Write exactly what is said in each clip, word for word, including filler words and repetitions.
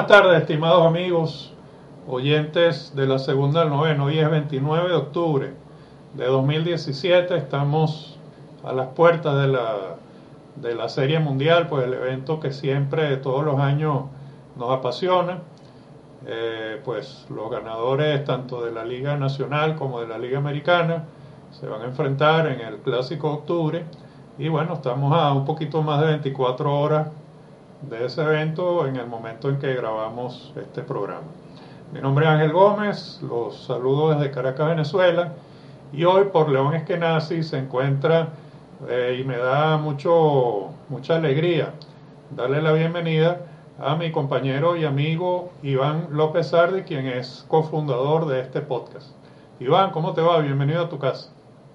Buenas tardes, estimados amigos, oyentes de la segunda del noveno. Hoy es veintinueve de octubre de dos mil diecisiete. Estamos a las puertas de la, de la Serie Mundial, pues el evento que siempre, todos los años, nos apasiona. Eh, pues los ganadores tanto de la Liga Nacional como de la Liga Americana se van a enfrentar en el Clásico de Octubre. Y bueno, estamos a un poquito más de veinticuatro horas de ese evento en el momento en que grabamos este programa. Mi nombre es Ángel Gómez, los saludo desde Caracas, Venezuela, y hoy por León Eskenazi se encuentra eh, y me da mucho mucha alegría darle la bienvenida a mi compañero y amigo Iván López Sardi, quien es cofundador de este podcast. Iván, ¿cómo te va? Bienvenido a tu casa.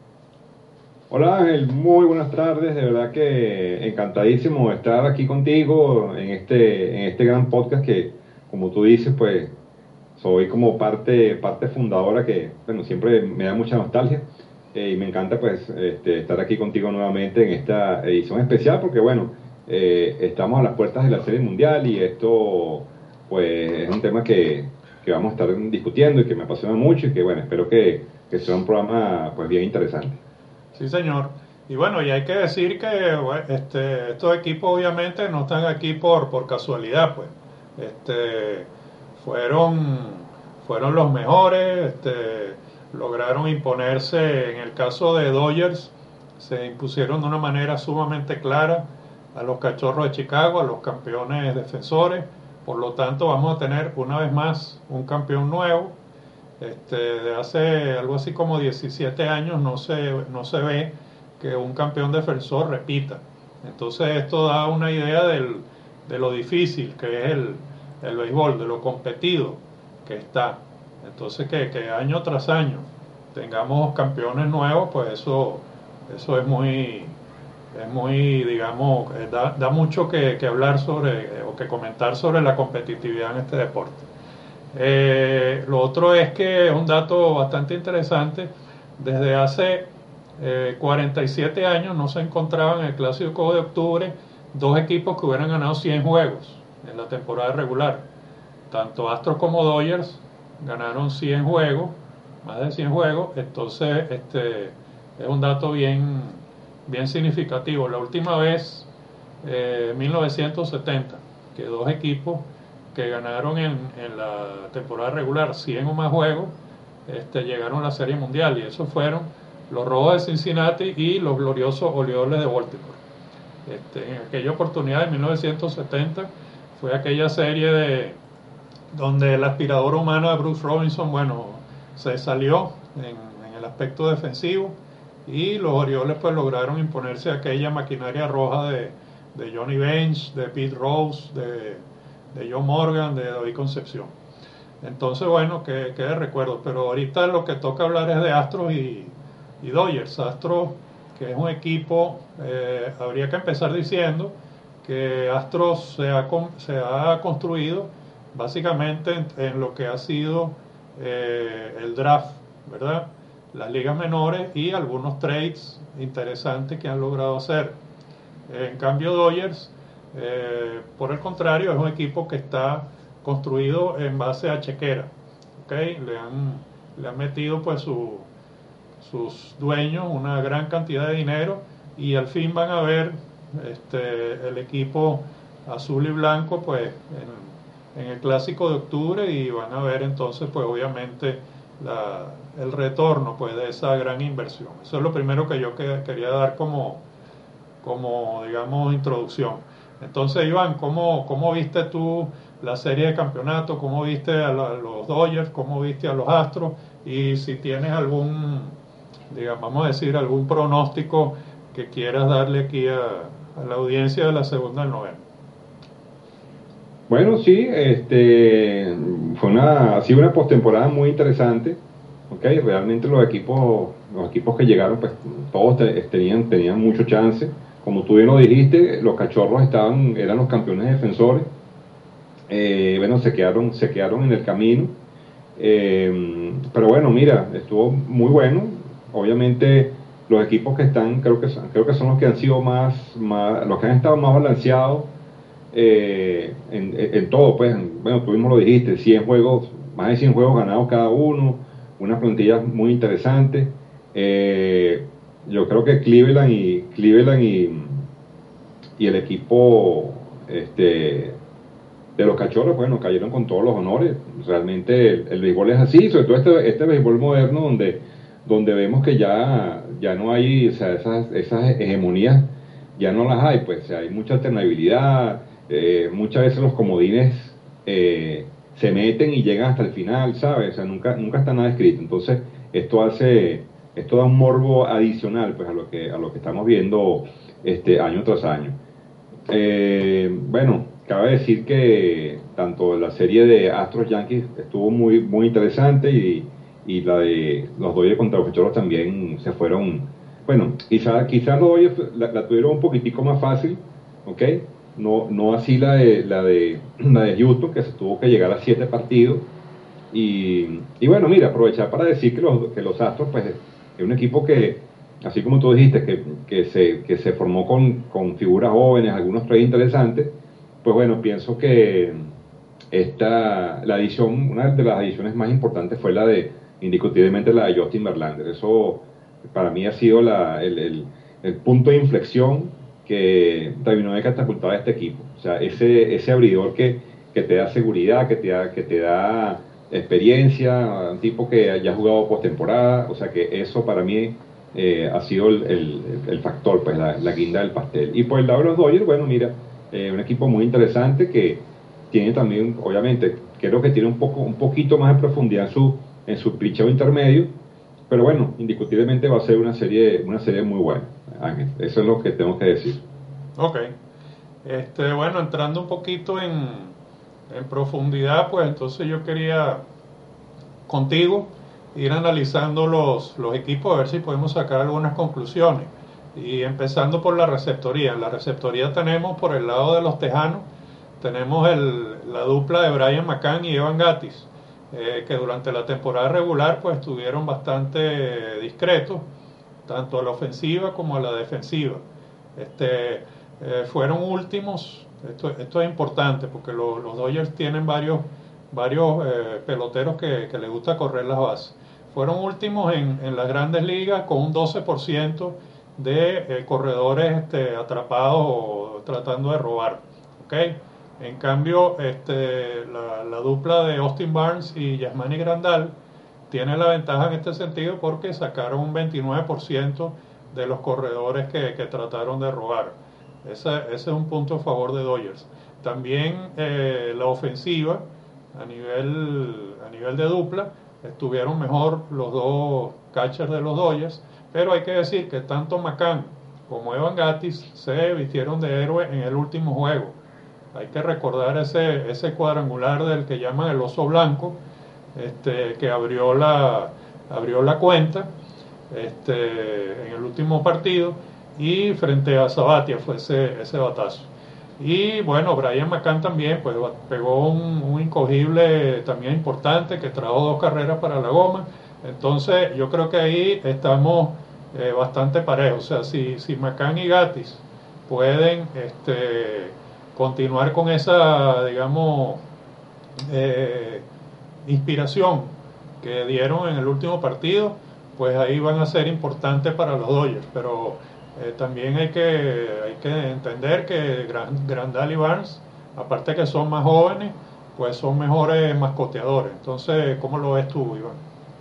Hola Ángel, muy buenas tardes, de verdad que encantadísimo de estar aquí contigo en este, en este gran podcast que, como tú dices, pues soy como parte, parte fundadora que, bueno, siempre me da mucha nostalgia eh, y me encanta pues este, estar aquí contigo nuevamente en esta edición especial porque, bueno, eh, estamos a las puertas de la Serie Mundial y esto pues es un tema que, que vamos a estar discutiendo y que me apasiona mucho y que, bueno, espero que, que sea un programa pues bien interesante. Sí, señor. Y bueno, y hay que decir que bueno, este, estos equipos obviamente no están aquí por, por casualidad, pues. Este, fueron, fueron los mejores, este, lograron imponerse, en el caso de Dodgers, se impusieron de una manera sumamente clara a los Cachorros de Chicago, a los campeones defensores. Por lo tanto, vamos a tener una vez más un campeón nuevo. Este, de hace algo así como diecisiete años no se, no se ve que un campeón defensor repita. Entonces esto da una idea del, de lo difícil que es el, el béisbol, de lo competido que está. Entonces que, que año tras año tengamos campeones nuevos, pues eso, eso es muy, es muy, digamos, da, da mucho que, que hablar sobre, o que comentar sobre la competitividad en este deporte. Eh, lo otro es que es un dato bastante interesante. Desde hace eh, cuarenta y siete años no se encontraban en el Clásico de Octubre dos equipos que hubieran ganado cien juegos en la temporada regular. Tanto Astros como Dodgers ganaron cien juegos, más de cien juegos. Entonces este es un dato bien, bien significativo. La última vez, eh, mil novecientos setenta, que dos equipos que ganaron en, en la temporada regular cien o más juegos, este, llegaron a la Serie Mundial, y esos fueron los Rojos de Cincinnati y los gloriosos Orioles de Baltimore. Este, en aquella oportunidad de mil novecientos setenta fue aquella serie de donde el aspirador humano de Bruce Robinson, bueno, se salió en, en el aspecto defensivo, y los Orioles pues lograron imponerse a aquella maquinaria roja de, de Johnny Bench, de Pete Rose, de de Joe Morgan, de David Concepción. Entonces, bueno, que, que de recuerdo. Pero ahorita lo que toca hablar es de Astros y, y Dodgers. Astros, que es un equipo, eh, habría que empezar diciendo que Astros se ha, se ha construido básicamente en, en lo que ha sido eh, el draft, ¿verdad? Las ligas menores y algunos trades interesantes que han logrado hacer. En cambio, Dodgers, Eh, por el contrario, es un equipo que está construido en base a chequera, ¿okay? Le han, le han metido pues su, sus dueños una gran cantidad de dinero, y al fin van a ver este, el equipo azul y blanco pues en, en el Clásico de Octubre, y van a ver entonces pues obviamente la, el retorno pues de esa gran inversión. Eso es lo primero que yo que, quería dar como, como digamos introducción. Entonces, Iván, ¿cómo, ¿cómo viste tú la serie de campeonato? ¿Cómo viste a, la, a los Dodgers? ¿Cómo viste a los Astros? Y si tienes algún, digamos, vamos a decir, algún pronóstico que quieras darle aquí a, a la audiencia de la segunda del noveno. Bueno, sí, este, fue una, ha sido una postemporada muy interesante, ¿okay? Realmente los equipos, los equipos que llegaron, pues todos te, tenían, tenían mucho chance. Como tú bien lo dijiste, los Cachorros estaban, eran los campeones defensores. Eh, bueno, se quedaron, se quedaron en el camino. Eh, pero bueno, mira, estuvo muy bueno. Obviamente, los equipos que están, creo que son, creo que son los que han sido más, más, los que han estado más balanceados. eh, en, en, en todo, pues, en, bueno, tú mismo lo dijiste, cien juegos, más de cien juegos ganados cada uno, una plantilla muy interesante. Eh, yo creo que Cleveland y Cleveland y, y el equipo este, de los Cachorros, bueno, cayeron con todos los honores. Realmente el, el béisbol es así, sobre todo este, este béisbol moderno donde, donde vemos que ya, ya no hay, o sea, esas, esas hegemonías, ya no las hay, pues, o sea, hay mucha alternabilidad, eh, muchas veces los comodines eh, se meten y llegan hasta el final, ¿sabes? O sea, nunca, nunca está nada escrito. Entonces, esto hace, esto da un morbo adicional, pues, a lo que, a lo que estamos viendo este año tras año. Eh, bueno, cabe decir que tanto la serie de Astros Yankees estuvo muy, muy interesante y, y la de los Dodgers contra los Cachorros también se fueron, bueno, quizá, quizá los Dodgers la, la tuvieron un poquitico más fácil, ¿ok? No, no así la de, la de, la de Houston, que se tuvo que llegar a siete partidos. Y, y bueno, mira, aprovechar para decir que los, que los Astros, pues, es un equipo que, así como tú dijiste, que, que, se, que se formó con, con figuras jóvenes, algunos trades interesantes, pues bueno, pienso que esta, la edición, una de las ediciones más importantes fue la de, indiscutiblemente, la de Justin Verlander. Eso para mí ha sido la, el, el, el punto de inflexión que terminó de catapultar a este equipo. O sea, ese, ese abridor que, que te da seguridad, que te da, que te da experiencia, un tipo que haya jugado postemporada, o sea que eso para mí eh, ha sido el, el, el factor, pues la, la guinda del pastel. Y por el lado de los Dodgers, bueno, mira, eh, un equipo muy interesante que tiene también, obviamente, creo que tiene un poco, un poquito más de profundidad en su, en su picheo intermedio, pero bueno, indiscutiblemente va a ser una serie, una serie muy buena, Ángel. Eso es lo que tengo que decir. Ok. Este, bueno, entrando un poquito en, en profundidad, pues entonces yo quería contigo ir analizando los, los equipos, a ver si podemos sacar algunas conclusiones. Y empezando por la receptoría. En la receptoría tenemos por el lado de los Tejanos, tenemos el, la dupla de Brian McCann y Evan Gattis, eh, que durante la temporada regular pues estuvieron bastante discretos, tanto a la ofensiva como a la defensiva. Este, eh, fueron últimos, esto, esto es importante porque lo, los Dodgers tienen varios, varios eh, peloteros que, que les gusta correr las bases. Fueron últimos en, en las grandes ligas con un doce por ciento de eh, corredores este, atrapados o tratando de robar. ¿Okay? En cambio, este, la, la dupla de Austin Barnes y Yasmani Grandal tiene la ventaja en este sentido porque sacaron un veintinueve por ciento de los corredores que, que trataron de robar. Ese, ese es un punto a favor de Dodgers. También eh, la ofensiva a nivel, a nivel de dupla estuvieron mejor los dos catchers de los Dodgers, pero hay que decir que tanto McCann como Evan Gattis se vistieron de héroe en el último juego. Hay que recordar ese, ese cuadrangular del que llaman el oso blanco, este, que abrió la, abrió la cuenta este, en el último partido, y frente a Sabathia fue ese, ese batazo. Y bueno, Brian McCann también pues pegó un, un incogible también importante que trajo dos carreras para la goma. Entonces yo creo que ahí estamos eh, bastante parejos. O sea, si, si McCann y Gattis pueden este, continuar con esa, digamos, eh, inspiración que dieron en el último partido, pues ahí van a ser importantes para los Dodgers. Pero eh, también hay que, hay que entender que Grandal y Barnes, aparte que son más jóvenes, pues son mejores mascoteadores. Entonces, ¿cómo lo ves tú, Iván?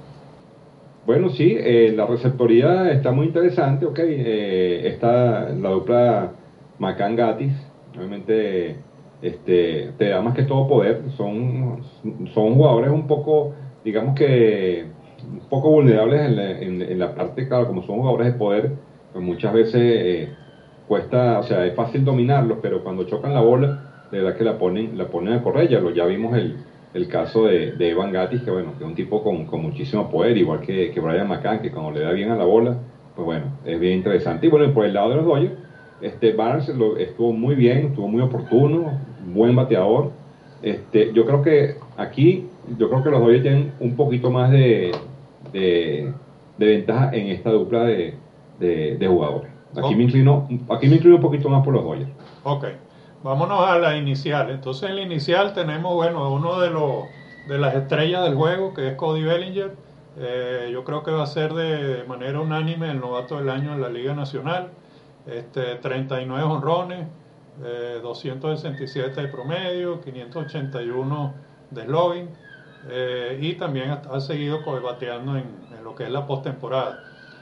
Bueno, sí, eh, la receptoría está muy interesante, ok. Eh, está la dupla McCann-Gattis, obviamente este, te da más que todo poder. Son, son jugadores un poco, digamos que, un poco vulnerables en la, en, en la parte, claro, como son jugadores de poder, pues muchas veces eh, cuesta, o sea, es fácil dominarlos, pero cuando chocan la bola, de verdad que la ponen, la ponen a correr. Ya, lo, ya vimos el, el caso de, de Evan Gattis, que bueno, que es un tipo con, con muchísimo poder, igual que, que Brian McCann, que cuando le da bien a la bola, pues bueno, es bien interesante. Y bueno, y por el lado de los Dodgers, este Barnes lo, estuvo muy bien, estuvo muy oportuno, buen bateador. Este, yo creo que aquí, yo creo que los Dodgers tienen un poquito más de, de, de ventaja en esta dupla de, de, de jugadores. Aquí, oh. me inclino, aquí me inclino un poquito más por los Dodgers. Ok. vámonos a la inicial. Entonces en la inicial tenemos, bueno, uno de los de las estrellas del juego, que es Cody Bellinger. Eh, yo creo que va a ser de manera unánime el novato del año en la Liga Nacional. Este, treinta y nueve honrones, eh, doscientos sesenta y siete de promedio, quinientos ochenta y uno de slogan, eh, y también ha, ha seguido bateando en, en lo que es la postemporada,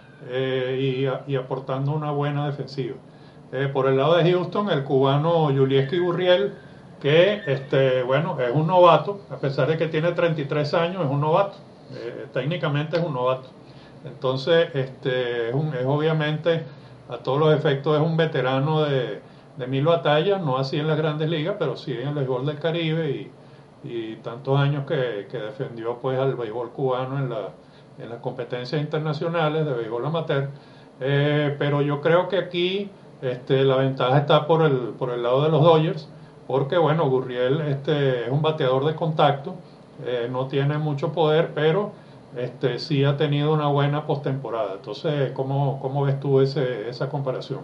eh, y, y aportando una buena defensiva. Eh, por el lado de Houston, el cubano Yulieski Gurriel, que este, bueno, es un novato, a pesar de que tiene treinta y tres años, es un novato, eh, técnicamente es un novato. Entonces, este, es, un, es obviamente, a todos los efectos, es un veterano de, de mil batallas, no así en las grandes ligas, pero sí en el béisbol del Caribe, y, y tantos años que, que defendió pues al béisbol cubano en, la, en las competencias internacionales de béisbol amateur. Eh, pero yo creo que aquí este, la ventaja está por el, por el lado de los Dodgers, porque bueno, Gurriel este, es un bateador de contacto, eh, no tiene mucho poder, pero este, sí ha tenido una buena postemporada. Entonces, ¿cómo, cómo ves tú ese, esa comparación?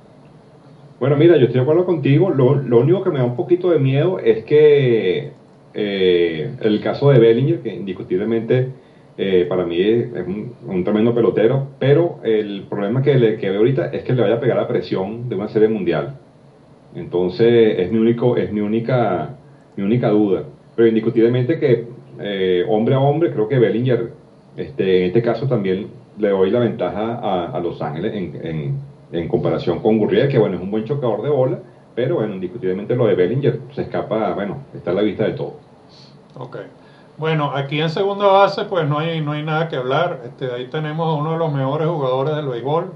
Bueno, mira, yo estoy de acuerdo contigo. Lo, lo único que me da un poquito de miedo es que eh, el caso de Bellinger, que indiscutiblemente eh, para mí es, es un, un tremendo pelotero, pero el problema que, le, que veo ahorita es que le vaya a pegar la presión de una serie mundial. Entonces es mi único, es mi única, mi única duda. Pero indiscutiblemente que eh, hombre a hombre, creo que Bellinger, este, en este caso también le doy la ventaja a, a Los Ángeles en, en, en comparación con Gurriel, que bueno, es un buen chocador de bola, pero bueno, indiscutiblemente lo de Bellinger se escapa, bueno, está a la vista de todo. Ok. Bueno, aquí en segunda base pues no hay, no hay nada que hablar. Este, ahí tenemos a uno de los mejores jugadores del béisbol,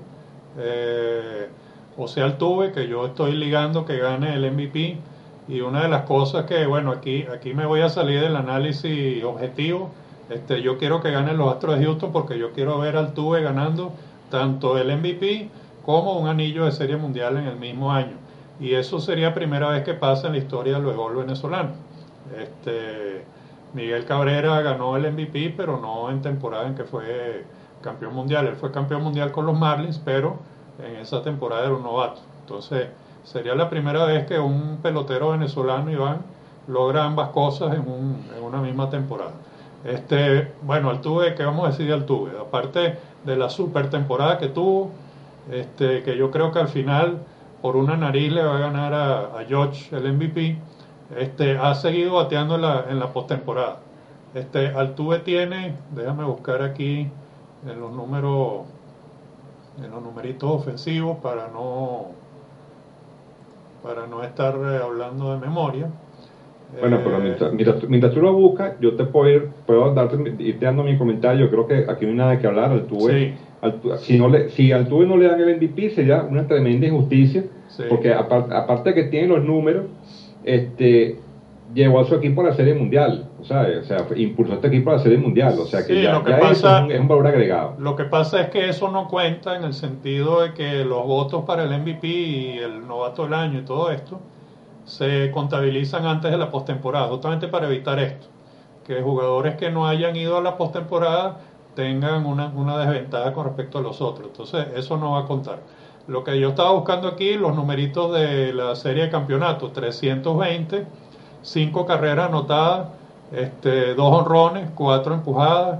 eh, José Altuve, que yo estoy ligando que gane el M V P. Y una de las cosas que, bueno, aquí, aquí me voy a salir del análisis objetivo. Este, yo quiero que ganen los Astros de Houston porque yo quiero ver a Altuve ganando tanto el M V P como un anillo de Serie Mundial en el mismo año. Y eso sería primera vez que pasa en la historia del béisbol venezolano. Este, Miguel Cabrera ganó el M V P, pero no en temporada en que fue campeón mundial. Él fue campeón mundial con los Marlins, pero en esa temporada era un novato. Entonces, sería la primera vez que un pelotero venezolano, Iván, logra ambas cosas en, un, en una misma temporada. Este, bueno, Altuve, ¿qué vamos a decir de Altuve? Aparte de la super temporada que tuvo, este, que yo creo que al final, por una nariz, le va a ganar a, a George el M V P. Este, ha seguido bateando en la, en la postemporada. Este, Altuve tiene, déjame buscar aquí en los números, en los numeritos ofensivos para no, para no estar eh, hablando de memoria. Bueno, Eh, pero mientras, mientras, mientras tú lo buscas, yo te puedo ir, puedo darte, irte dando mi comentario. Yo creo que aquí no hay nada que hablar. Altuve, sí. Altuve, si, no le, si Altuve no le dan el M V P, sería una tremenda injusticia, Sí. porque aparte, aparte que tiene los números, este llevó a su equipo a la Serie Mundial, o sea, o sea impulsó a este equipo a la Serie Mundial, o sea que Sí, ya, lo que ya pasa, eso es un, es un valor agregado. Lo que pasa es que eso no cuenta en el sentido de que los votos para el M V P y el novato del año y todo esto se contabilizan antes de la postemporada, justamente para evitar esto, que jugadores que no hayan ido a la postemporada tengan una, una desventaja con respecto a los otros. Entonces, eso no va a contar. Lo que yo estaba buscando aquí, los numeritos de la serie de campeonatos, trescientos veinte, cinco carreras anotadas, este, dos honrones, cuatro empujadas,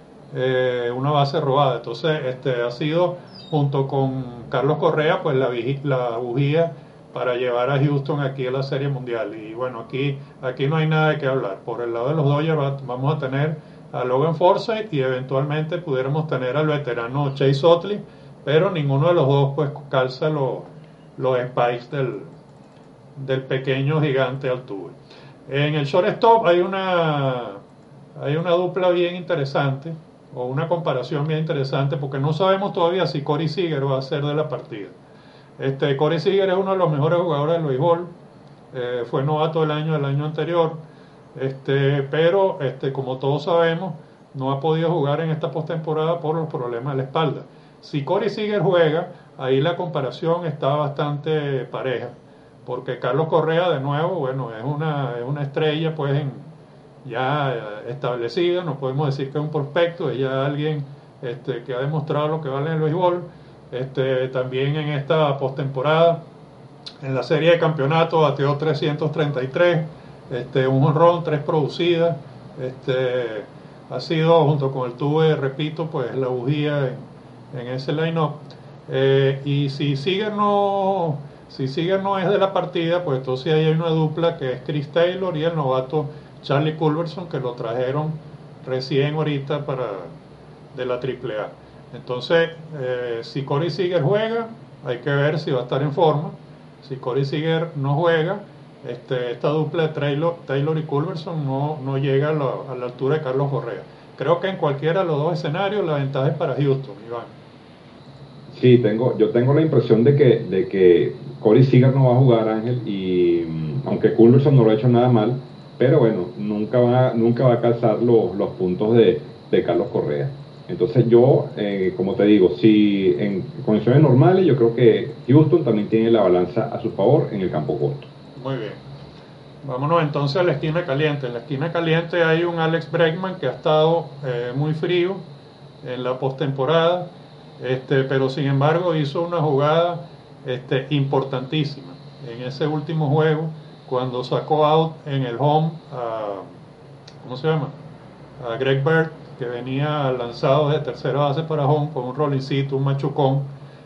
eh, una base robada. Entonces, este, ha sido, junto con Carlos Correa, pues la, la bujía para llevar a Houston aquí a la Serie Mundial. Y bueno, aquí, aquí no hay nada de qué hablar. Por el lado de los Dodgers vamos a tener a Logan Forsythe y eventualmente pudiéramos tener al veterano Chase Utley, pero ninguno de los dos pues calza los, los spikes del, del pequeño gigante Altuve. En el shortstop hay una, hay una dupla bien interesante, o una comparación bien interesante, porque no sabemos todavía si Corey Seager va a ser de la partida. Este, Corey Seager es uno de los mejores jugadores del béisbol, eh, fue novato del año del año anterior, este, pero este, como todos sabemos, no ha podido jugar en esta postemporada por los problemas de la espalda. Si Corey Seager juega, ahí la comparación está bastante pareja, porque Carlos Correa, de nuevo, bueno, es una, es una estrella pues en, ya establecida, no podemos decir que es un prospecto, es ya alguien este, que ha demostrado lo que vale en el béisbol. Este, también en esta postemporada En la serie de campeonato bateó trescientos treinta y tres, este, un jonrón, tres producidas. Este, ha sido, junto con el Tuve, repito, pues la bujía en, en ese line-up. Eh, y si Seager no, si Seager no es de la partida, pues entonces ahí hay una dupla que es Chris Taylor y el novato Charlie Culberson, que lo trajeron recién ahorita para de la triple A. Entonces, eh, si Corey Seager juega, hay que ver si va a estar en forma. Si Corey Seager no juega, este, esta dupla de Taylor, Taylor y Culberson no, no llega a la, a la altura de Carlos Correa. Creo que en cualquiera de los dos escenarios la ventaja es para Houston, Iván. Sí, tengo, yo tengo la impresión de que, de que Corey Seager no va a jugar, Ángel, y mm, aunque Culberson no lo ha hecho nada mal, pero bueno, nunca va, nunca va a calzar los, los puntos de, de Carlos Correa. Entonces yo, eh, como te digo, si en condiciones normales, yo creo que Houston también tiene la balanza a su favor en el campo corto. Muy bien. Vámonos entonces a la esquina caliente. En la esquina caliente hay un Alex Bregman que ha estado eh, muy frío en la postemporada, este, pero sin embargo hizo una jugada este, importantísima en ese último juego cuando sacó out en el home a, ¿cómo se llama? A Greg Bird, que venía lanzado de tercera base para home con un rollincito, un machucón.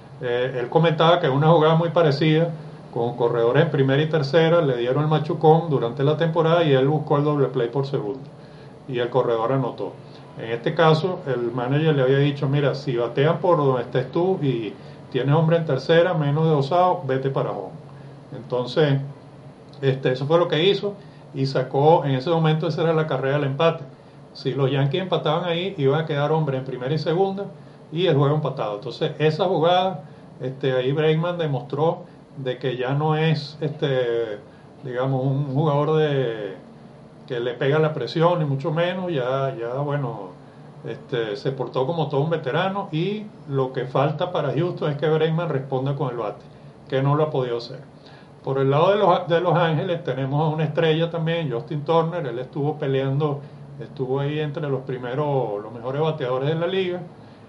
Eh, él comentaba que una jugada muy parecida con corredores en primera y tercera, le dieron el machucón durante la temporada y él buscó el doble play por segundo y el corredor anotó. En este caso el manager le había dicho, mira, si batean por donde estés tú y tienes hombre en tercera, menos de dos outs, vete para home. Entonces este, eso fue lo que hizo y sacó, en ese momento esa era la carrera del empate. Si los Yankees empataban ahí, iba a quedar hombre en primera y segunda y el juego empatado. Entonces esa jugada, este, ahí Bregman demostró de que ya no es, este, digamos, un jugador de que le pega la presión, ni mucho menos, ya, ya bueno, este, se portó como todo un veterano y lo que falta para Houston es que Bregman responda con el bate, que no lo ha podido hacer. Por el lado de los, de los Ángeles tenemos a una estrella también, Justin Turner. Él estuvo peleando, estuvo ahí entre los primeros, los mejores bateadores de la liga.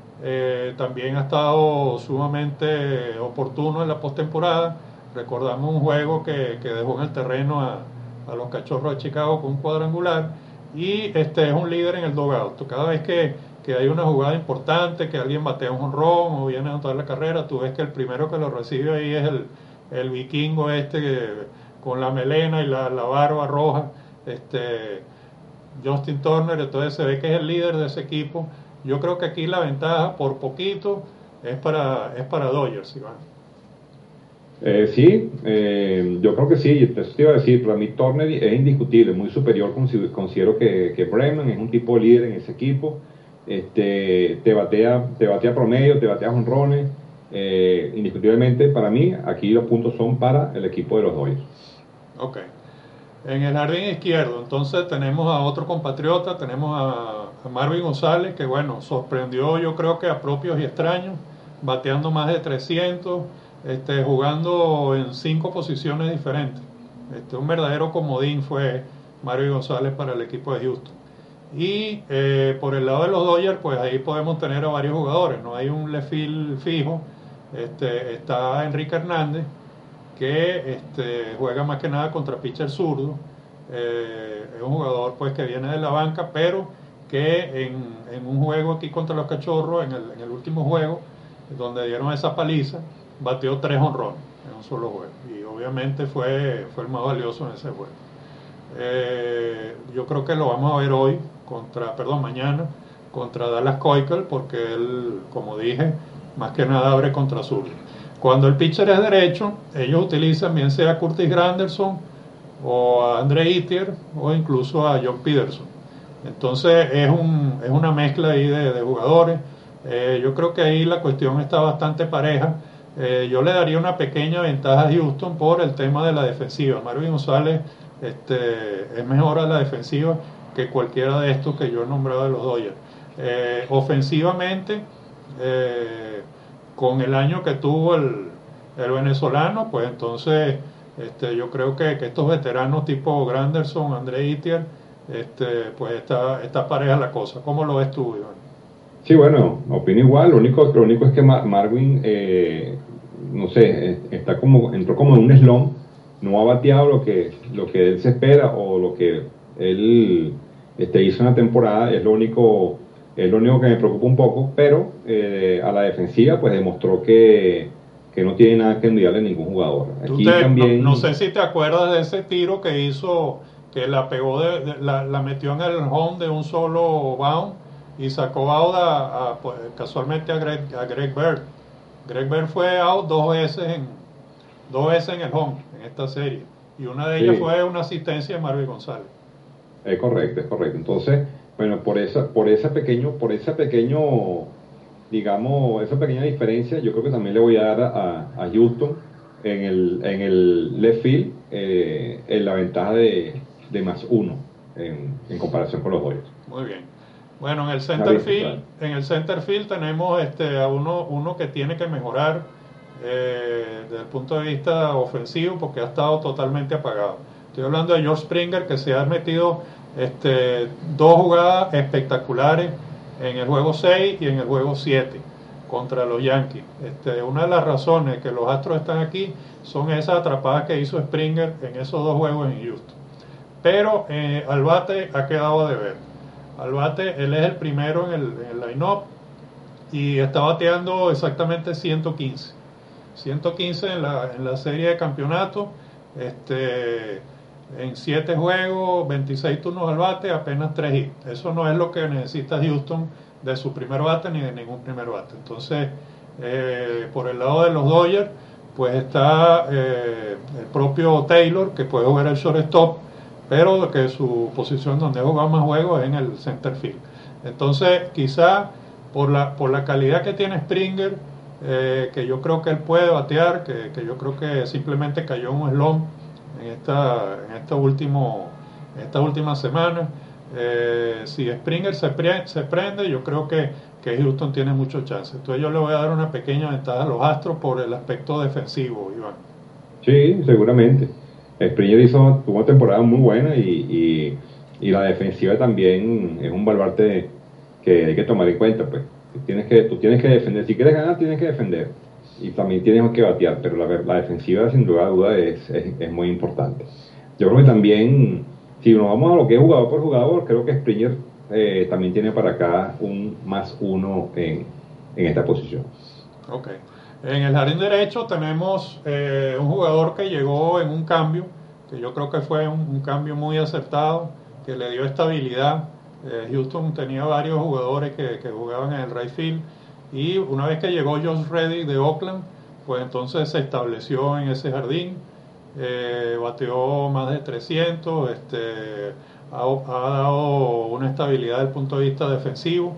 Eh, también ha estado sumamente oportuno en la postemporada. Recordamos un juego que, que dejó en el terreno a, a los Cachorros de Chicago con un cuadrangular y este es un líder en el dugout. Cada vez que, que hay una jugada importante, que alguien batea un jonrón o viene a anotar la carrera, tú ves que el primero que lo recibe ahí es el, el vikingo este que, con la melena y la, la barba roja, este Justin Turner. Entonces se ve que es el líder de ese equipo. Yo creo que aquí la ventaja por poquito es para, es para Dodgers, Iván. Eh, sí, eh, yo creo que sí, eso te iba a decir, para mí Turner es indiscutible, muy superior, considero que, que Bregman, es un tipo líder en ese equipo, este, te batea, te batea promedio, te batea jonrones, eh, indiscutiblemente para mí, aquí los puntos son para el equipo de los Dodgers. Ok. En el jardín izquierdo, entonces tenemos a otro compatriota, tenemos a, a Marvin González, que bueno, sorprendió yo creo que a propios y extraños, bateando más de trescientos, este, jugando en cinco posiciones diferentes. Este, un verdadero comodín fue Marvin González para el equipo de Houston. Y eh, por el lado de los Dodgers, pues ahí podemos tener a varios jugadores, no hay un left field fijo. Este, está Enrique Hernández, que este, juega más que nada contra pitcher zurdo. Eh, es un jugador pues que viene de la banca, pero que en, en un juego aquí contra los Cachorros, en el, en el último juego, donde dieron esa paliza, bateó tres jonrones en un solo juego. Y obviamente fue, fue el más valioso en ese juego. Eh, yo creo que lo vamos a ver hoy, contra, perdón, mañana, contra Dallas Keuchel, porque él, como dije, más que nada abre contra zurdo. Cuando el pitcher es derecho, ellos utilizan bien sea a Curtis Granderson o a Andre Ethier o incluso a John Peterson. Entonces es, un, es una mezcla ahí de, de jugadores. Eh, yo creo que ahí la cuestión está bastante pareja. Eh, yo le daría una pequeña ventaja a Houston por el tema de la defensiva. Marvin González este, es mejor a la defensiva que cualquiera de estos que yo he nombrado de los Dodgers. Eh, ofensivamente, eh, con el año que tuvo el, el venezolano, pues entonces este, yo creo que, que estos veteranos tipo Granderson, Andre Ethier, este, pues está, está pareja la cosa. ¿Cómo lo ves tú, Iván? Sí, bueno, opino igual, lo único, lo único es que Mar Marvin, eh, no sé, eh, está como, entró como en un slump, no ha bateado lo que, lo que él se espera o lo que él este, hizo en la temporada, es lo único, es lo único que me preocupa un poco, pero eh, a la defensiva pues demostró que, que no tiene nada que envidiarle a ningún jugador. Tú Aquí te, no, no también, sé si te acuerdas de ese tiro que hizo, que la pegó, de, de- la, la metió en el home de un solo bound y sacó out a, a, pues, casualmente a Greg, a Greg Bird. Greg Bird fue out dos veces en dos veces en el home en esta serie y una de ellas sí, fue una asistencia de Marvin González. es correcto, es correcto. Entonces, bueno, por esa, por ese pequeño, por ese pequeño, digamos, esa pequeña diferencia, yo creo que también le voy a dar a, a Houston en el, en el left field eh, en la ventaja de, de más uno en, en comparación con los Dodgers. Muy bien. Bueno, en el Una center vista, field, claro. en el center field tenemos este a uno, uno que tiene que mejorar eh, desde el punto de vista ofensivo porque ha estado totalmente apagado. Estoy hablando de George Springer que se ha metido este, dos jugadas espectaculares en el juego seis y en el juego siete contra los Yankees. Este, una de las razones que los Astros están aquí son esas atrapadas que hizo Springer en esos dos juegos en Houston. Pero eh, al bate ha quedado a deber. Al bate, él es el primero en el, en el line-up y está bateando exactamente ciento quince. ciento quince en la, en la serie de campeonato. Este, en siete juegos, veintiséis turnos al bate, apenas tres hits. Eso no es lo que necesita Houston de su primer bate ni de ningún primer bate. Entonces, eh, por el lado de los Dodgers, pues está eh, el propio Taylor, que puede jugar el shortstop, pero que su posición donde ha jugado más juegos es en el center field. Entonces, quizá por la, por la calidad que tiene Springer, eh, que yo creo que él puede batear, que, que yo creo que simplemente cayó en un slump en esta, en esta, último, en esta última semana. Eh, si Springer se, pre, se prende, yo creo que, que Houston tiene muchos chances. Entonces yo le voy a dar una pequeña ventaja a los Astros por el aspecto defensivo, Iván. Sí, seguramente. Springer hizo tuvo una temporada muy buena y, y, y la defensiva también es un baluarte que hay que tomar en cuenta, pues. Tú tienes que, tú tienes que defender. Si quieres ganar, tienes que defender. Y también tienes que batear, pero la, la defensiva, sin duda duda, es, es, es muy importante. Yo creo que también, si nos vamos a lo que es jugador por jugador, creo que Springer eh, también tiene para acá un más uno en, en esta posición. Ok. En el jardín derecho tenemos eh, un jugador que llegó en un cambio, que yo creo que fue un, un cambio muy acertado, que le dio estabilidad. Eh, Houston tenía varios jugadores que, que jugaban en el right field y una vez que llegó Josh Reddick de Oakland, pues entonces se estableció en ese jardín, eh, bateó más de trescientos, este, ha, ha dado una estabilidad desde el punto de vista defensivo.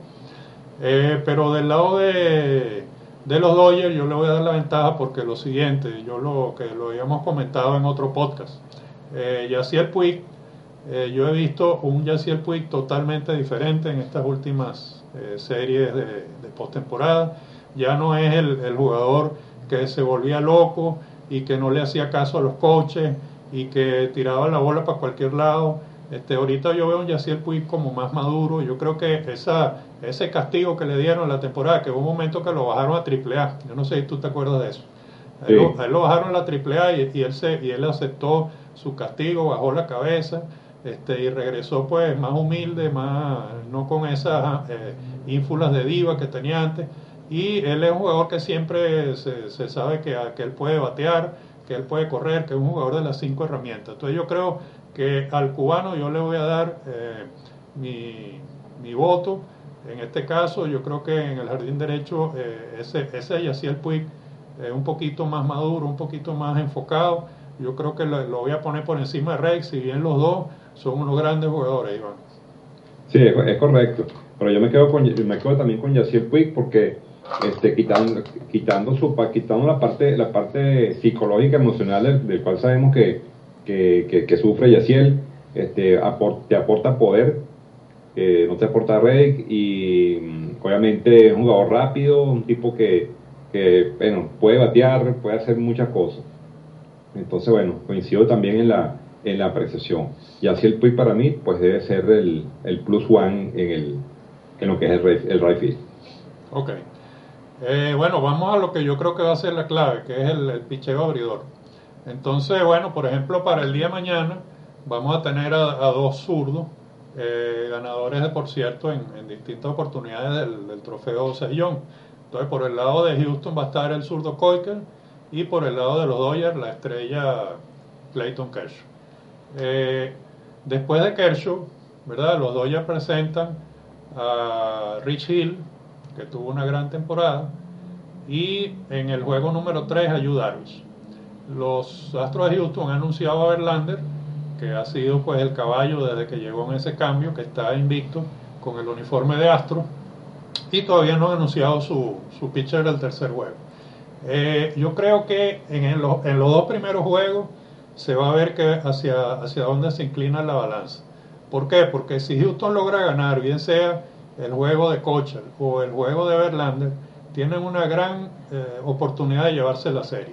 Eh, pero del lado de, de los Dodgers yo le voy a dar la ventaja porque lo siguiente, yo lo que lo habíamos comentado en otro podcast, eh, Yasiel Puig, eh, yo he visto un Yasiel Puig totalmente diferente en estas últimas eh, series de, de postemporada. Ya no es el, el jugador que se volvía loco y que no le hacía caso a los coaches y que tiraba la bola para cualquier lado. Este, ahorita yo veo a un Yasiel Puig como más maduro. Yo creo que esa, ese castigo que le dieron en la temporada, que hubo un momento que lo bajaron a triple A, yo no sé si tú te acuerdas de eso. A él, Sí. lo, a él lo bajaron a la triple A y, y, él se, y él aceptó su castigo, bajó la cabeza este, y regresó pues más humilde, más no con esas eh, ínfulas de diva que tenía antes. Y él es un jugador que siempre se, se sabe que, que él puede batear, que él puede correr, que es un jugador de las cinco herramientas. Entonces yo creo que al cubano yo le voy a dar eh, mi, mi voto. En este caso yo creo que en el jardín derecho eh, ese, ese Yasiel Puig es un poquito más maduro, un poquito más enfocado. Yo creo que lo, lo voy a poner por encima de Rex, si bien los dos son unos grandes jugadores, Iván. Sí, es, es correcto. Pero yo me quedo con, me quedo también con Yasiel Puig porque este, quitando, quitando su quitando la parte, la parte psicológica, emocional del, del cual sabemos que, que, que, que sufre Yasiel, este, aport, te aporta poder, eh, no te aporta Rey y mm, obviamente es un jugador rápido, un tipo que, que bueno, puede batear, puede hacer muchas cosas. Entonces, bueno, coincido también en la, en la apreciación. Y así el Puig para mí, pues debe ser el, el plus one en, el, en lo que es el, el right field. Ok. Eh, bueno, vamos a lo que yo creo que va a ser la clave, que es el, el picheo abridor. Entonces, bueno, por ejemplo, para el día de mañana vamos a tener a, a dos zurdos, eh, ganadores de, por cierto, en, en distintas oportunidades del, del trofeo Sellón. Entonces, por el lado de Houston va a estar el zurdo Koiker y por el lado de los Dodgers la estrella Clayton Kershaw. Eh, Después de Kershaw, ¿verdad? Los Dodgers presentan a Rich Hill, que tuvo una gran temporada, y en el juego número tres a Yu Darvish. Los Astros de Houston han anunciado a Verlander, que ha sido pues el caballo desde que llegó en ese cambio, que está invicto con el uniforme de Astros, y todavía no han anunciado su, su pitcher del tercer juego. Eh, yo creo que en, el, en los dos primeros juegos se va a ver que hacia, hacia dónde se inclina la balanza. ¿Por qué? Porque si Houston logra ganar, bien sea el juego de Kocher o el juego de Verlander, tienen una gran eh, oportunidad de llevarse la serie.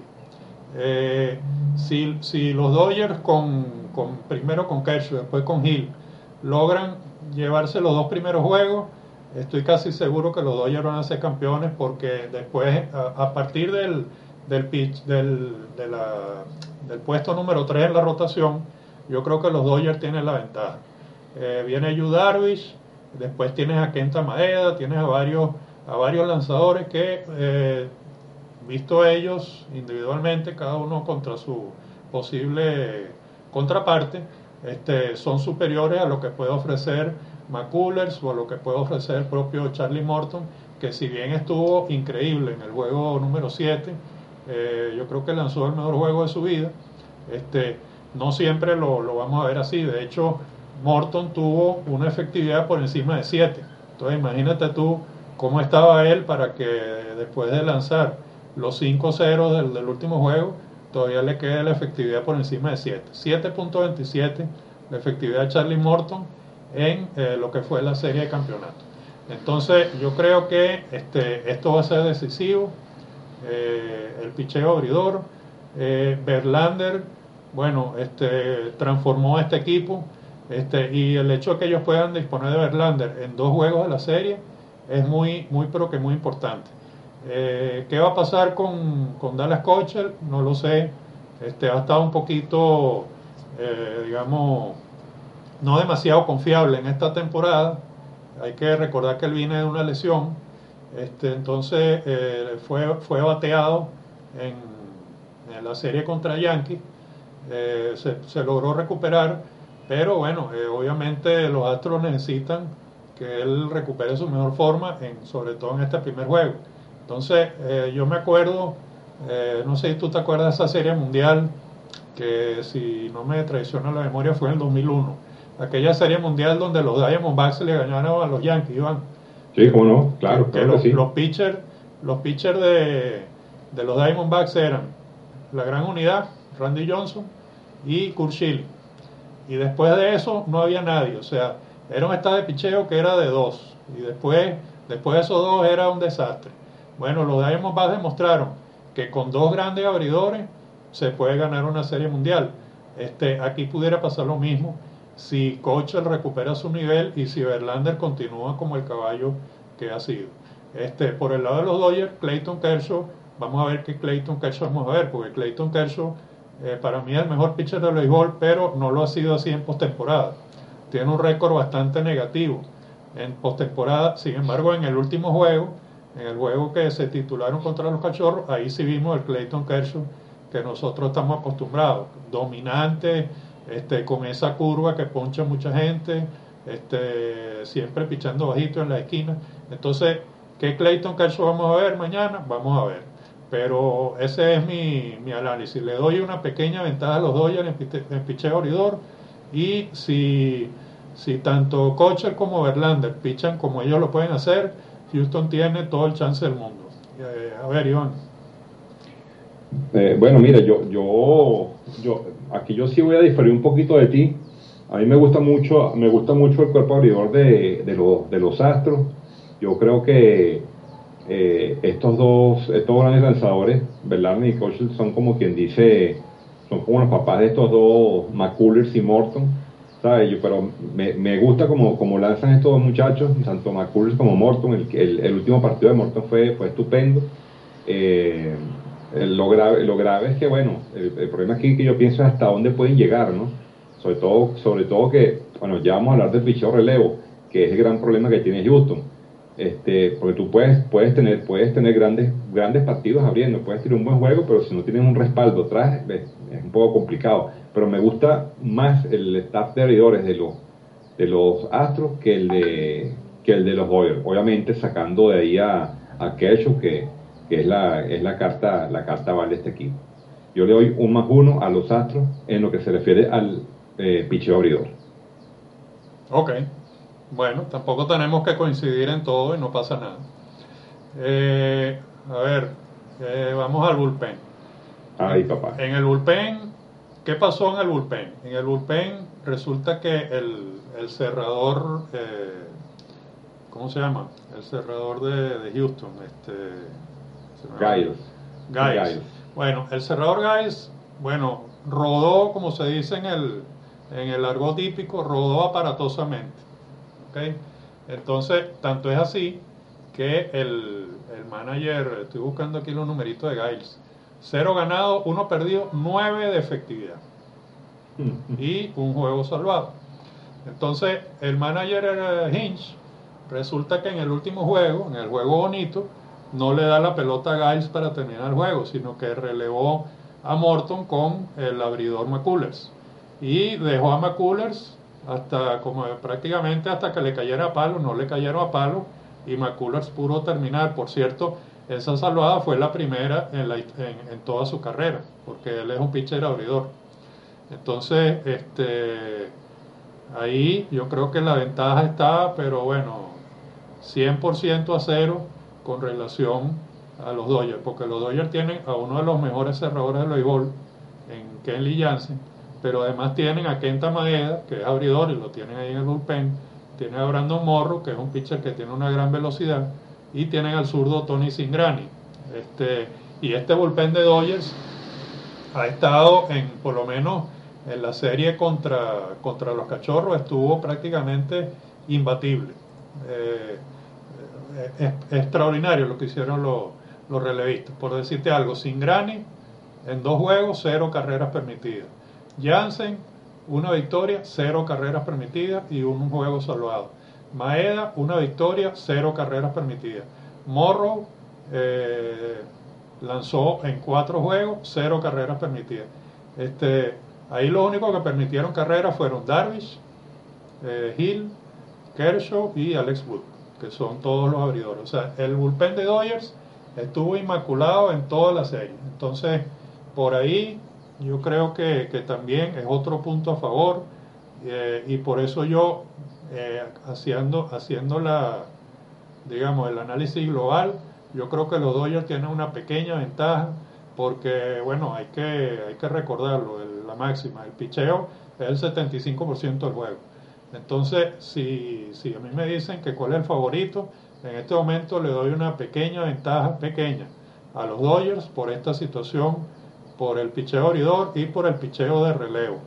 Eh, si, si los Dodgers con, con primero con Kershaw, después con Hill, logran llevarse los dos primeros juegos, estoy casi seguro que los Dodgers van a ser campeones, porque después, a, a partir del, del, pitch, del, de la, del puesto número tres en la rotación, yo creo que los Dodgers tienen la ventaja. Eh, viene Yu Darvish, después tienes a Kenta Maeda, tienes a varios, a varios lanzadores que, eh, visto ellos individualmente, cada uno contra su posible contraparte, este, son superiores a lo que puede ofrecer McCullers o a lo que puede ofrecer el propio Charlie Morton, que si bien estuvo increíble en el juego número siete, eh, yo creo que lanzó el mejor juego de su vida, este, no siempre lo, lo vamos a ver así. De hecho, Morton tuvo una efectividad por encima de siete. Entonces imagínate tú cómo estaba él para que después de lanzar los cinco ceros del, del último juego, todavía le quede la efectividad por encima de siete. siete punto veintisiete la efectividad de Charlie Morton en eh, lo que fue la serie de campeonato. Entonces yo creo que este, esto va a ser decisivo. Eh, el picheo abridor, eh, Verlander, bueno, este, transformó a este equipo, este, y el hecho de que ellos puedan disponer de Verlander en dos juegos de la serie es muy, muy, pero que muy importante. Eh, ¿Qué va a pasar con, con Dallas Keuchel? No lo sé. Este, ha estado un poquito, eh, digamos, no demasiado confiable en esta temporada. Hay que recordar que él viene de una lesión. Este, entonces eh, fue, fue bateado en, en la serie contra Yankees. Eh, se, se logró recuperar, pero bueno, eh, obviamente los Astros necesitan que él recupere su mejor forma, en, sobre todo en este primer juego. Entonces, eh, yo me acuerdo, eh, no sé si tú te acuerdas de esa serie mundial, que si no me traiciona la memoria fue en el dos mil uno. Aquella serie mundial donde los Diamondbacks le ganaron a los Yankees, Iván. Sí, cómo no, claro, que, claro que los, que sí. los pitchers, los pitchers de, de los Diamondbacks eran la gran unidad, Randy Johnson y Curt Schilling. Y después de eso no había nadie, o sea, era un estado de picheo que era de dos. Y después, después de esos dos era un desastre. Bueno, los Diamondbacks demostraron que con dos grandes abridores se puede ganar una serie mundial. Este, aquí pudiera pasar lo mismo si Kocher recupera su nivel y si Verlander continúa como el caballo que ha sido. Este, por el lado de los Dodgers, Clayton Kershaw, vamos a ver qué Clayton Kershaw vamos a ver, porque Clayton Kershaw eh, para mí es el mejor pitcher del béisbol, pero no lo ha sido así en postemporada. Tiene un récord bastante negativo en postemporada. Sin embargo, en el último juego, en el juego que se titularon contra los Cachorros, ahí sí vimos el Clayton Kershaw que nosotros estamos acostumbrados, dominante, este, con esa curva que poncha mucha gente, este, siempre pichando bajito en la esquina. Entonces, ¿qué Clayton Kershaw vamos a ver mañana? Vamos a ver. Pero ese es mi, mi análisis. Le doy una pequeña ventaja a los Dodgers en, en picheo abridor, y si, si tanto Kocher como Verlander pichan como ellos lo pueden hacer, Houston tiene todo el chance del mundo. Eh, a ver, Iván. Eh, bueno, mira, yo, yo, yo, aquí yo sí voy a diferir un poquito de ti. A mí me gusta mucho, me gusta mucho el cuerpo abridor de, de, los, de los Astros. Yo creo que eh, estos dos, estos grandes lanzadores, Verlander y Kocher, son como quien dice, son como los papás de estos dos, McCullers y Morton. ¿sabes? Yo, pero me, me gusta como, como lanzan estos dos muchachos, tanto McCullers como Morton. El, el, el último partido de Morton fue, fue estupendo. Eh, lo, grave, lo grave es que, bueno, el, el problema aquí que yo pienso es hasta dónde pueden llegar, ¿no? Sobre todo, sobre todo que, bueno, ya vamos a hablar del picheo relevo, que es el gran problema que tiene Houston. Este, porque tú puedes, puedes tener, puedes tener grandes, grandes partidos abriendo, puedes tener un buen juego, pero si no tienes un respaldo atrás, es, es un poco complicado. Pero me gusta más el staff de abridores de los, de los Astros que el de, que el de los Dodgers. Obviamente sacando de ahí a, a Kershaw, que, que es la, es la carta, la carta vale de este equipo. Yo le doy un más uno a los Astros en lo que se refiere al eh, picheo abridor. Ok. Bueno, tampoco tenemos que coincidir en todo y no pasa nada. Eh, a ver, eh, vamos al bullpen. Ay, papá. En el bullpen, ¿qué pasó en el bullpen? En el bullpen resulta que el, el cerrador, eh, ¿cómo se llama? El cerrador de, de Houston, este, Giles. Giles. Bueno, el cerrador Giles, bueno, rodó, como se dice en el, en el argot típico, rodó aparatosamente. ¿Okay? Entonces, tanto es así que el, el manager, estoy buscando aquí los numeritos de Giles, cero ganado, uno perdido, nueve de efectividad y un juego salvado. Entonces, el manager Hinch, resulta que en el último juego, en el juego bonito, no le da la pelota a Giles para terminar el juego, sino que relevó a Morton con el abridor McCullers y dejó a McCullers hasta como prácticamente hasta que le cayera a palo, no le cayeron a palo y McCullers pudo terminar. Por cierto, esa salvada fue la primera en, la, en, en toda su carrera, porque él es un pitcher abridor. Entonces, este, ahí yo creo que la ventaja está, pero bueno, cien por ciento a cero con relación a los Dodgers, porque los Dodgers tienen a uno de los mejores cerradores del béisbol, en Kenley Jansen, pero además tienen a Kenta Maeda, que es abridor y lo tienen ahí en el bullpen, tienen a Brandon Morrow, que es un pitcher que tiene una gran velocidad, y tienen al zurdo Tony Cingrani. Este, y este bullpen de Dodgers ha estado en, por lo menos en la serie contra, contra los Cachorros, estuvo prácticamente imbatible. Eh, es, es extraordinario lo que hicieron los, los relevistas. Por decirte algo, Cingrani en dos juegos, cero carreras permitidas. Jansen, una victoria, cero carreras permitidas y un juego salvado. Maeda, una victoria, cero carreras permitidas. Morrow eh, lanzó en cuatro juegos, cero carreras permitidas. Este, ahí lo único que permitieron carreras fueron Darvish, eh, Hill, Kershaw y Alex Wood, que son todos los abridores. O sea, el bullpen de Dodgers estuvo inmaculado en toda la serie. Entonces, por ahí yo creo que, que también es otro punto a favor, eh, y por eso yo, eh, haciendo, haciendo la, digamos, el análisis global, yo creo que los Dodgers tienen una pequeña ventaja, porque, bueno, hay que, hay que recordarlo, el, la máxima, el picheo es el setenta y cinco por ciento del juego. Entonces, si, si a mí me dicen que cuál es el favorito, en este momento le doy una pequeña ventaja, pequeña, a los Dodgers por esta situación, por el picheo abridor y por el picheo de relevo.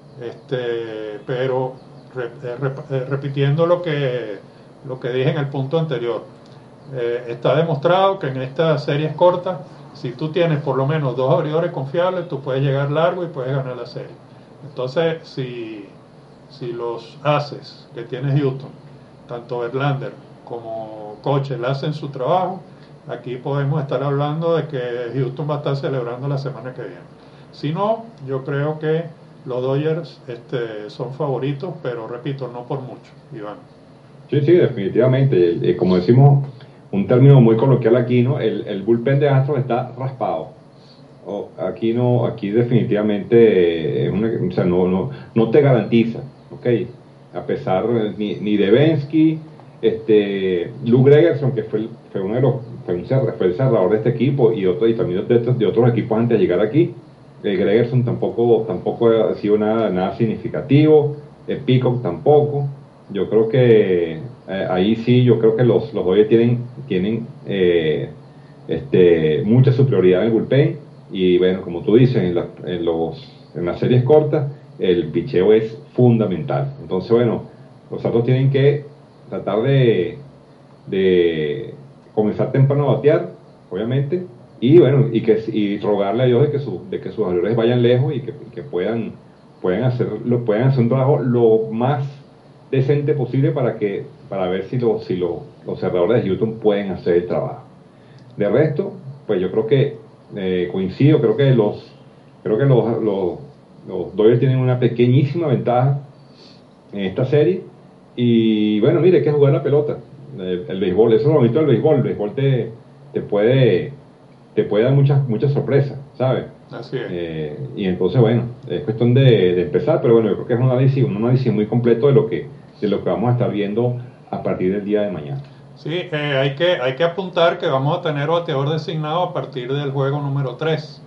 Este, pero re, re, repitiendo lo que, lo que dije en el punto anterior, eh, está demostrado que en estas series cortas, si tú tienes por lo menos dos abridores confiables, tú puedes llegar largo y puedes ganar la serie. Entonces, si, si los haces que tiene Houston, tanto Verlander como Kocher hacen su trabajo, aquí podemos estar hablando de que Houston va a estar celebrando la semana que viene. Si no, yo creo que los Dodgers este, son favoritos, pero repito, no por mucho, Iván. Sí, sí, definitivamente. Eh, como decimos, un término muy coloquial aquí, ¿no? El, el bullpen de Astros está raspado. Oh, aquí no, aquí definitivamente, eh, una, o sea, no, no, no te garantiza, ¿ok? A pesar ni, ni de Bensky, este, Lou Gregerson, que fue, fue uno de los Fue, un, fue el cerrador de este equipo y, otro, y también de, de otros equipos antes de llegar aquí. El Gregerson tampoco, tampoco ha sido nada, nada significativo. El Peacock tampoco. Yo creo que eh, ahí sí, yo creo que los, los Dodgers tienen, tienen eh, este, mucha superioridad en el bullpen. Y bueno, como tú dices, en, la, en, los, en las series cortas, el picheo es fundamental. Entonces, bueno, los Astros tienen que tratar de, de comenzar temprano a batear, obviamente, y bueno, y que y rogarle a Dios de que, su, de que sus jugadores vayan lejos y que, y que puedan, puedan, hacer, lo, puedan hacer un trabajo lo más decente posible para que para ver si, lo, si lo, los cerradores de Houston pueden hacer el trabajo. De resto, pues yo creo que eh, coincido, creo que los creo que los, los, los Dodgers tienen una pequeñísima ventaja en esta serie. Y bueno, mire, hay que jugar la pelota. El, el béisbol, eso es lo bonito del béisbol. El béisbol te, te puede te puede dar muchas muchas sorpresas, ¿sabes? Así es. Eh, y entonces, bueno, es cuestión de, de empezar, pero bueno, yo creo que es un análisis, un análisis muy completo de lo que de lo que vamos a estar viendo a partir del día de mañana. Sí, eh, hay, que, hay que apuntar que vamos a tener bateador designado a partir del juego número tres,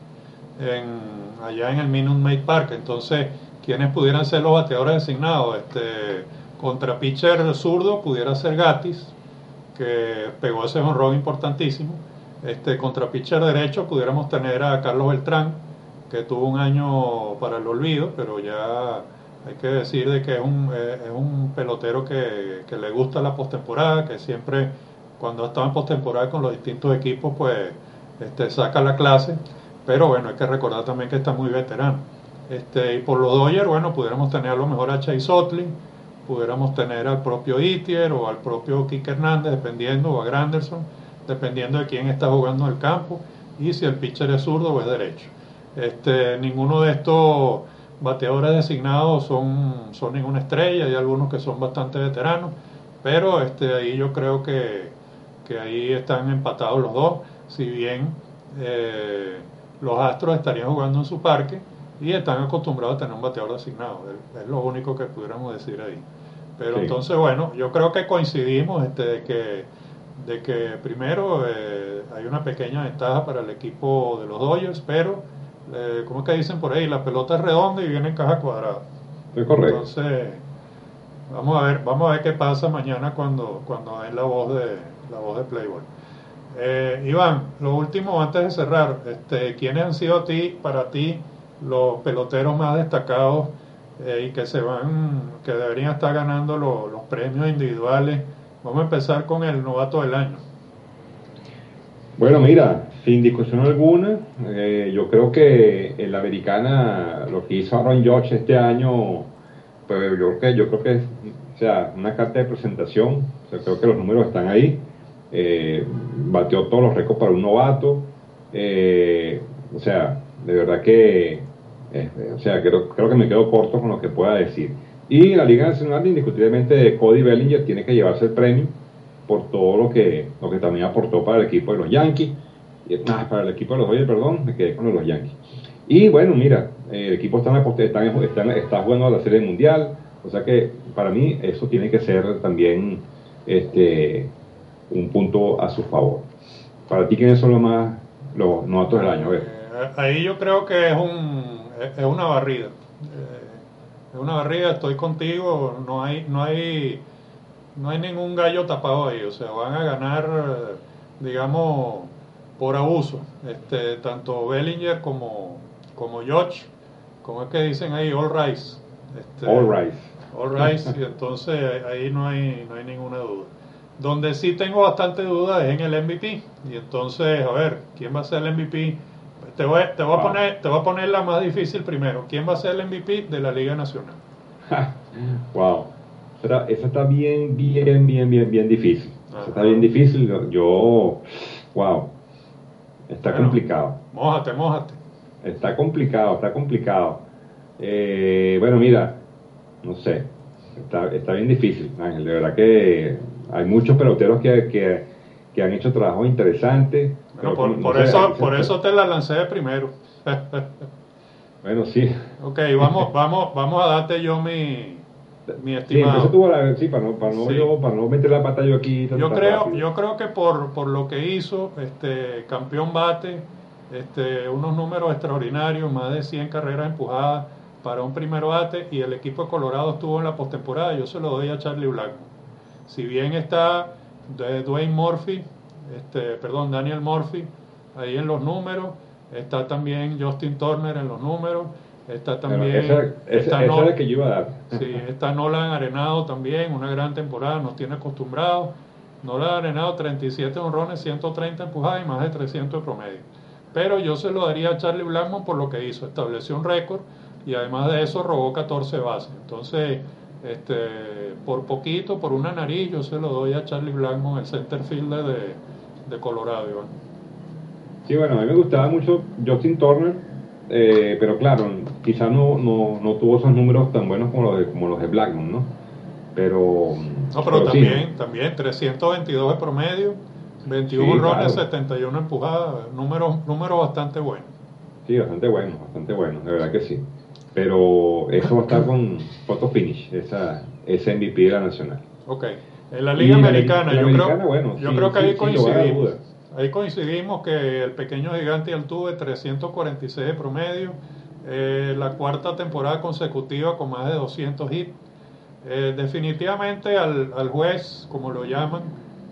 en, allá en el Minute Maid Park. Entonces, ¿quiénes pudieran ser los bateadores designados? Este, contra pitcher zurdo pudiera ser Gatis, que pegó ese jonrón importantísimo. Este, contra pitcher derecho pudiéramos tener a Carlos Beltrán, que tuvo un año para el olvido, pero ya hay que decir de que es un, es un pelotero que, que le gusta la postemporada, que siempre cuando ha estado en postemporada con los distintos equipos pues este, saca la clase, pero bueno, hay que recordar también que está muy veterano. Este, y por los Dodgers, bueno, pudiéramos tener a lo mejor a Chase Utley, pudiéramos tener al propio Itier o al propio Kike Hernández, dependiendo, o a Granderson, dependiendo de quién está jugando en el campo y si el pitcher es zurdo o es derecho. Este, ninguno de estos bateadores designados son, son ninguna estrella, hay algunos que son bastante veteranos, pero este, ahí yo creo que, que ahí están empatados los dos, si bien eh, los Astros estarían jugando en su parque y están acostumbrados a tener un bateador designado, es lo único que pudiéramos decir ahí. Pero sí. Entonces, bueno, yo creo que coincidimos este, de que de que primero eh, hay una pequeña ventaja para el equipo de los Dodgers, pero eh, como es que dicen por ahí, la pelota es redonda y viene en caja cuadrada. Es correcto. Entonces, vamos a ver, vamos a ver qué pasa mañana cuando cuando den la voz de la voz de Playboy. Eh, Iván, lo último antes de cerrar, este, ¿quiénes han sido a ti, para ti los peloteros más destacados eh, y que se van, que deberían estar ganando lo, los premios individuales? Vamos a empezar con el novato del año. Bueno, mira, sin discusión alguna, eh, yo creo que en la americana, lo que hizo Aaron Judge este año, pues yo creo que, yo creo que es, o sea, una carta de presentación. O sea, creo que los números están ahí. Eh, batió todos los récords para un novato. Eh, o sea, de verdad que, eh, o sea, creo, creo que me quedo corto con lo que pueda decir. Y la Liga Nacional, indiscutiblemente, Cody Bellinger tiene que llevarse el premio por todo lo que lo que también aportó para el equipo de los Yankees, ah, para el equipo de los Dodgers, perdón, me quedé con los Yankees. Y bueno, mira, el equipo está, en, está, en, está, en, está jugando a la Serie Mundial, o sea que para mí eso tiene que ser también este un punto a su favor. Para ti, ¿quiénes son los más los novatos del año? A ver. Eh, ahí yo creo que es un es una barrida. Eh, es una barrida, estoy contigo, no hay no hay no hay ningún gallo tapado ahí, o sea, van a ganar, digamos, por abuso, este, tanto Bellinger como como George, como es que dicen ahí, all rise, este, all rise, all rise, y entonces ahí no hay no hay ninguna duda. Donde sí tengo bastante duda es en el M V P, y entonces, a ver, ¿quién va a ser el M V P? Te voy, te voy, wow. a, poner, te voy a poner la más difícil primero. ¿Quién va a ser el M V P de la Liga Nacional? Wow. Esa está bien, bien, bien, bien, bien difícil. Esa está bien difícil. Yo, wow. Está bueno, complicado. Mójate, mójate. Está complicado, está complicado. Eh, bueno, mira, no sé. Está, está bien difícil, Ángel. De verdad que hay muchos peloteros que, que, que han hecho trabajos interesantes. Bueno, por, no por, sé, eso, por eso te la lancé de primero. Bueno, sí. Ok, vamos, vamos, vamos a darte yo mi, mi estimado. Sí, tú la, sí, para no, para no, sí. yo, para no meter la pata yo aquí. Tan, yo tan creo, rápido. yo creo que por, por lo que hizo, este, campeón bate, este, unos números extraordinarios, más de cien carreras empujadas para un primer bate, y el equipo de Colorado estuvo en la postemporada. Yo se lo doy a Charlie Blackmon. Si bien está de Dwayne Murphy, este, perdón, Daniel Murphy ahí en los números, está también Justin Turner en los números, Está Bueno, también, esa, esa, está, esa no, es la que yo iba a dar. sí, está Nolan Arenado también, una gran temporada, nos tiene acostumbrados. Nolan Arenado, treinta y siete honrones, ciento treinta empujadas y más de trescientos de promedio. Pero yo se lo daría a Charlie Blackmon por lo que hizo, estableció un récord y además de eso robó catorce bases. Entonces, este, por poquito, por una nariz, yo se lo doy a Charlie Blackmon, el center fielder de, de Colorado, Iván. Sí, bueno, a mí me gustaba mucho Justin Turner, eh, pero claro, quizás no, no, no tuvo esos números tan buenos como los de, como los de Blackmon, ¿no? Pero, No, pero pero sí, ¿no? también, también trescientos veintidós de promedio, veintiuno Sí, honrones, claro. setenta y uno empujadas, número, número bastante bueno. Sí, bastante bueno, bastante bueno, de verdad que sí. Pero eso va a estar con photo finish, esa, ese M V P de la Nacional. Ok, en la Liga Y la, ameri- Americana, la yo creo, americana, bueno, yo creo sin, que ahí sin, sin lugar a coincidimos. dudas. Ahí coincidimos que el pequeño gigante Altuve, trescientos cuarenta y seis de promedio, eh, la cuarta temporada consecutiva con más de doscientos hits. Eh, definitivamente al, al juez, como lo llaman,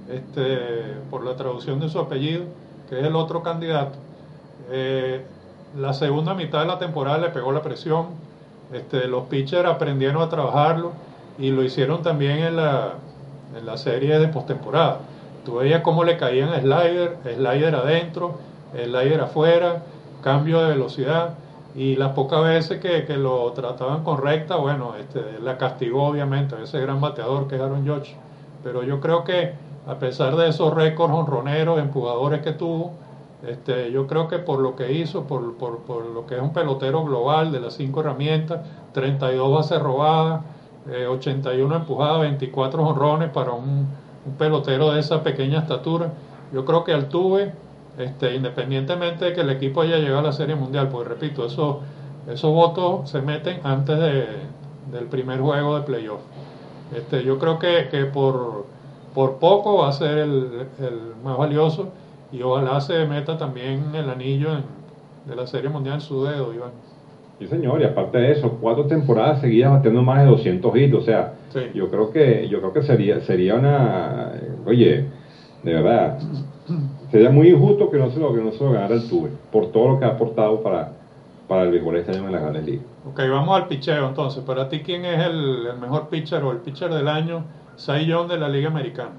este, por la traducción de su apellido, que es el otro candidato, eh, la segunda mitad de la temporada le pegó la presión. Este, los pitchers aprendieron a trabajarlo y lo hicieron también en la, en la serie de postemporada. Tú veías cómo le caían slider, slider adentro, slider afuera, cambio de velocidad, y las pocas veces que, que lo trataban con recta, bueno, este, la castigó obviamente a ese gran bateador que es Aaron Judge. Pero yo creo que a pesar de esos récords honroneros, empujadores que tuvo, este, yo creo que por lo que hizo, por, por, por lo que es un pelotero global de las cinco herramientas, treinta y dos bases robadas, eh, ochenta y uno empujadas, veinticuatro jonrones para un, un pelotero de esa pequeña estatura. Yo creo que Altuve, este, independientemente de que el equipo haya llegado a la Serie Mundial, pues repito, esos, esos votos se meten antes de, del primer juego de playoff. Este, yo creo que, que por, por poco va a ser el, el más valioso y ojalá se meta también el anillo en, de la Serie Mundial en su dedo, Iván. Sí, señor, y aparte de eso, cuatro temporadas seguidas batiendo más de doscientos hits, o sea, Sí. yo creo que yo creo que sería sería una, oye, de verdad, sería muy injusto que no se lo que no se lo ganara el Tuve por todo lo que ha aportado para para el béisbol este año en las Grandes Ligas. Ok, vamos al picheo entonces. Para ti, ¿quién es el, el mejor pitcher o el pitcher del año, Cy Young de la Liga Americana?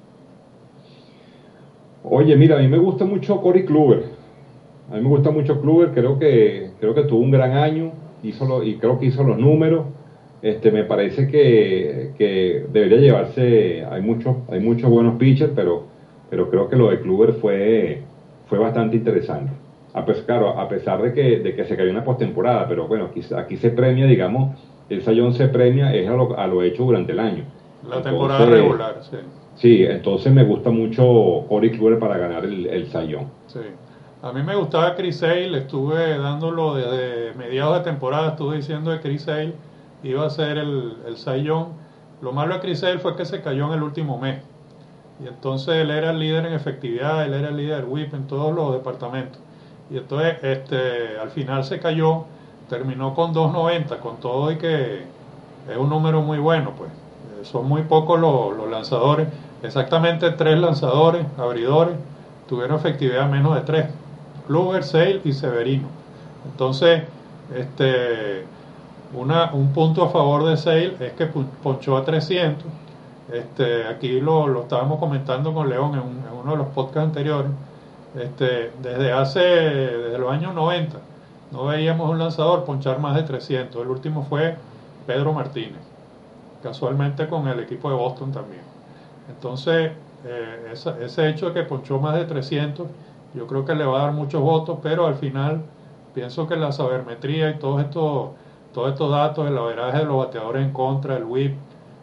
Oye, mira, a mí me gusta mucho Corey Kluber. A mí me gusta mucho Kluber, creo que creo que tuvo un gran año, hizo lo- y creo que hizo los números. Este, me parece que, que debería llevarse, hay muchos hay muchos buenos pitchers, pero pero creo que lo de Kluber fue fue bastante interesante. A pesar, claro, a pesar de que de que se cayó en la postemporada, pero bueno, aquí, aquí se premia, digamos, el Sayón se premia es a lo, a lo hecho durante el año. La temporada Entonces, regular, sí. sí, entonces me gusta mucho Corey Kluber para ganar el, el Sayón. Sí. A mí me gustaba Chris Sale, estuve dándolo desde mediados de temporada, estuve diciendo que Chris Sale iba a ser el, el Cy Young. Lo malo de Chris Sale fue que se cayó en el último mes. Y entonces él era el líder en efectividad, él era el líder whip en todos los departamentos. Y entonces este, al final se cayó, terminó con dos noventa, con todo y que es un número muy bueno, pues. Eh, son muy pocos los, los lanzadores, exactamente tres lanzadores, abridores, tuvieron efectividad menos de tres. Kluber, Sale y Severino. Entonces, este, una, un punto a favor de Sale es que ponchó a trescientos. Este, aquí lo, lo estábamos comentando con León en, un, en uno de los podcasts anteriores. Este, desde hace, desde los años noventa, no veíamos un lanzador ponchar más de trescientos. El último fue Pedro Martínez, casualmente con el equipo de Boston también. Entonces, eh, esa, ese hecho de que ponchó más de trescientos, yo creo que le va a dar muchos votos, pero al final pienso que la sabermetría y todos estos, todos estos datos, el averaje de los bateadores en contra, el whip,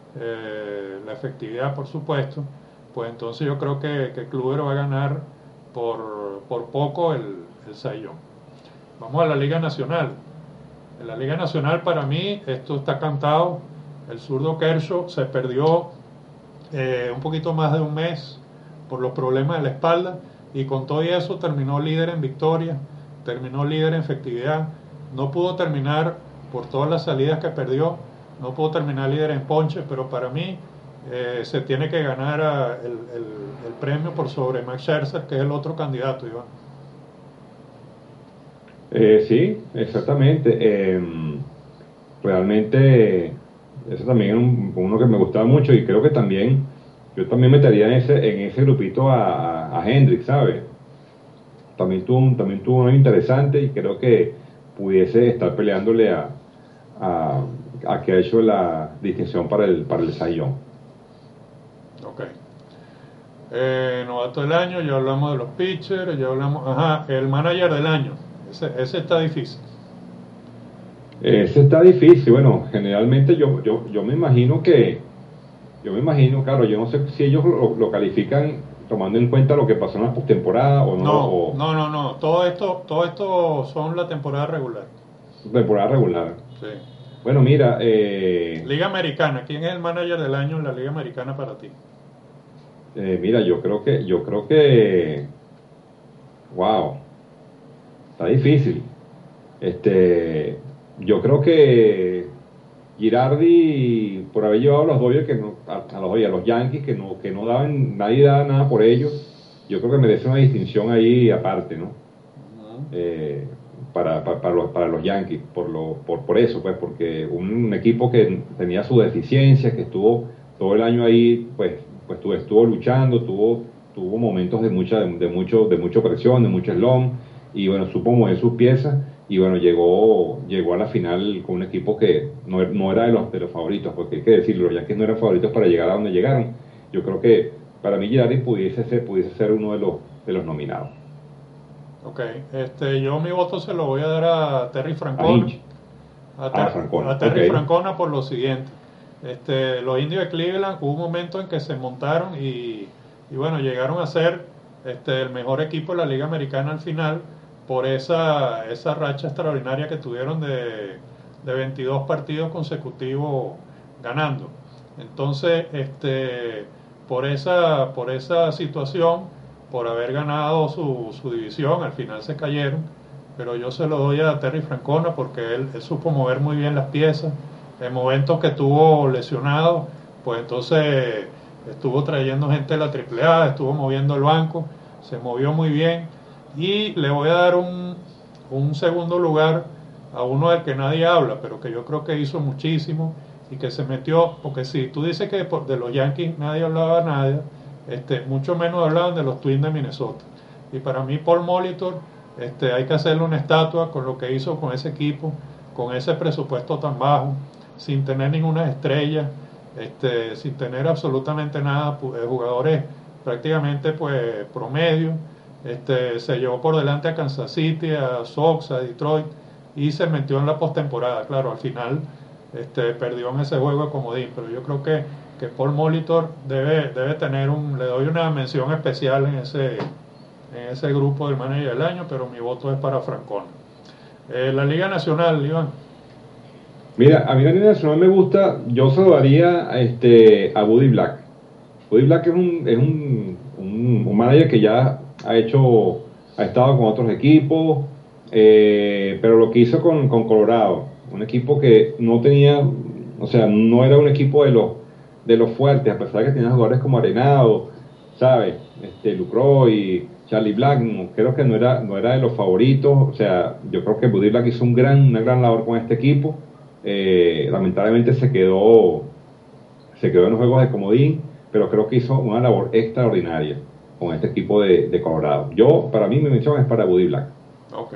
eh, la efectividad, por supuesto, pues entonces yo creo que, que Kluber va a ganar por, por poco el, el Cy Young. Vamos a la Liga Nacional. En la Liga Nacional, para mí, esto está cantado. El zurdo Kershaw se perdió eh, un poquito más de un mes por los problemas de la espalda, y con todo eso terminó líder en victoria, terminó líder en efectividad. No pudo terminar por todas las salidas que perdió, no pudo terminar líder en ponches, pero para mí eh, se tiene que ganar a, el, el, el premio por sobre Max Scherzer, que es el otro candidato, Iván. Eh, sí, exactamente. Eh, realmente, eso también es un- uno que me gustaba mucho y creo que también, yo también metería en ese, en ese grupito a, a, a Hendrix, ¿sabes? También tuvo, un- también tuvo uno interesante y creo que pudiese estar peleándole a, a, a que ha hecho la distinción para el, para el Cy Young. Ok. Eh, novato del año, ya hablamos de los pitchers, ya hablamos, ajá, el manager del año, ese, ese está difícil. Ese está difícil. Bueno, generalmente yo, yo, yo me imagino que, yo me imagino, claro, yo no sé si ellos lo, lo califican tomando en cuenta lo que pasó en la postemporada o no, No, o no, no, no, todo esto, todo esto son la temporada regular. temporada regular. Sí. Bueno, mira, eh, Liga Americana, ¿quién es el manager del año en la Liga Americana para ti? eh, mira, yo creo que, yo creo que, wow, está difícil. Este, yo creo que Girardi, por haber llevado a los Dodgers que no, a, a los, a los Yankees que no, que no daban, nadie daba nada por ellos, yo creo que merece una distinción ahí aparte, ¿no? Ujú. Eh, para, para, para los, para los Yankees, por, lo, por, por eso, pues, porque un equipo que tenía sus deficiencias, que estuvo todo el año ahí, pues, pues estuvo, estuvo luchando, tuvo, tuvo momentos de mucha, de, de mucho, de mucha presión, de mucho slump, y bueno, supo mover sus piezas, y bueno, llegó, llegó a la final con un equipo que no, no era de los, de los favoritos, porque hay que decirlo, los Yankees no eran favoritos para llegar a donde llegaron. Yo creo que para mí Girardi pudiese ser, pudiese ser uno de los, de los nominados. Ok, este, yo mi voto se lo voy a dar a Terry A Francona. Hinch. A, Ah, Ter- a Francona, ok. Terry Francona por lo siguiente. Este, los indios de Cleveland hubo un momento en que se montaron y, y bueno, llegaron a ser este, el mejor equipo de la Liga Americana al final por esa, esa racha extraordinaria que tuvieron de, de veintidós partidos consecutivos ganando. Entonces, este, por, esa, por esa situación, por haber ganado su, su división, al final se cayeron, pero yo se lo doy a Terry Francona porque él, él supo mover muy bien las piezas. En momentos que estuvo lesionado, pues entonces estuvo trayendo gente de la Triple A, estuvo moviendo el banco, se movió muy bien. Y le voy a dar un, un segundo lugar a uno del que nadie habla, pero que yo creo que hizo muchísimo y que se metió, porque si tú dices que de los Yankees nadie hablaba nada, este, mucho menos hablaban de los Twins de Minnesota. Y para mí Paul Molitor, este, hay que hacerle una estatua con lo que hizo con ese equipo, con ese presupuesto tan bajo, sin tener ninguna estrella, este, sin tener absolutamente nada, jugadores prácticamente pues promedio. Este, se llevó por delante a Kansas City, a Sox, a Detroit y se metió en la postemporada. Claro, al final este, perdió en ese juego de comodín, pero yo creo que, que Paul Molitor debe, debe tener un, le doy una mención especial en ese, en ese grupo del manager del año, pero mi voto es para Francona. Eh, la Liga Nacional, Iván. Mira, a mí la Liga Nacional me gusta, yo se lo daría a, este, a Buddy Black. Buddy Black es un, es un, un, un manager que ya ha hecho, ha estado con otros equipos, eh, pero lo que hizo con, con Colorado, un equipo que no tenía, o sea, no era un equipo de los, de los fuertes, a pesar de que tenía jugadores como Arenado, ¿sabes? Este, Lucroy, Charlie Blackmon, creo que no era, no era de los favoritos, o sea, yo creo que Buddy Black hizo un gran, una gran labor con este equipo, eh, lamentablemente se quedó, se quedó en los juegos de comodín, pero creo que hizo una labor extraordinaria con este equipo de, de Colorado. Yo, para mí, mi mención es para Buddy Black. Ok.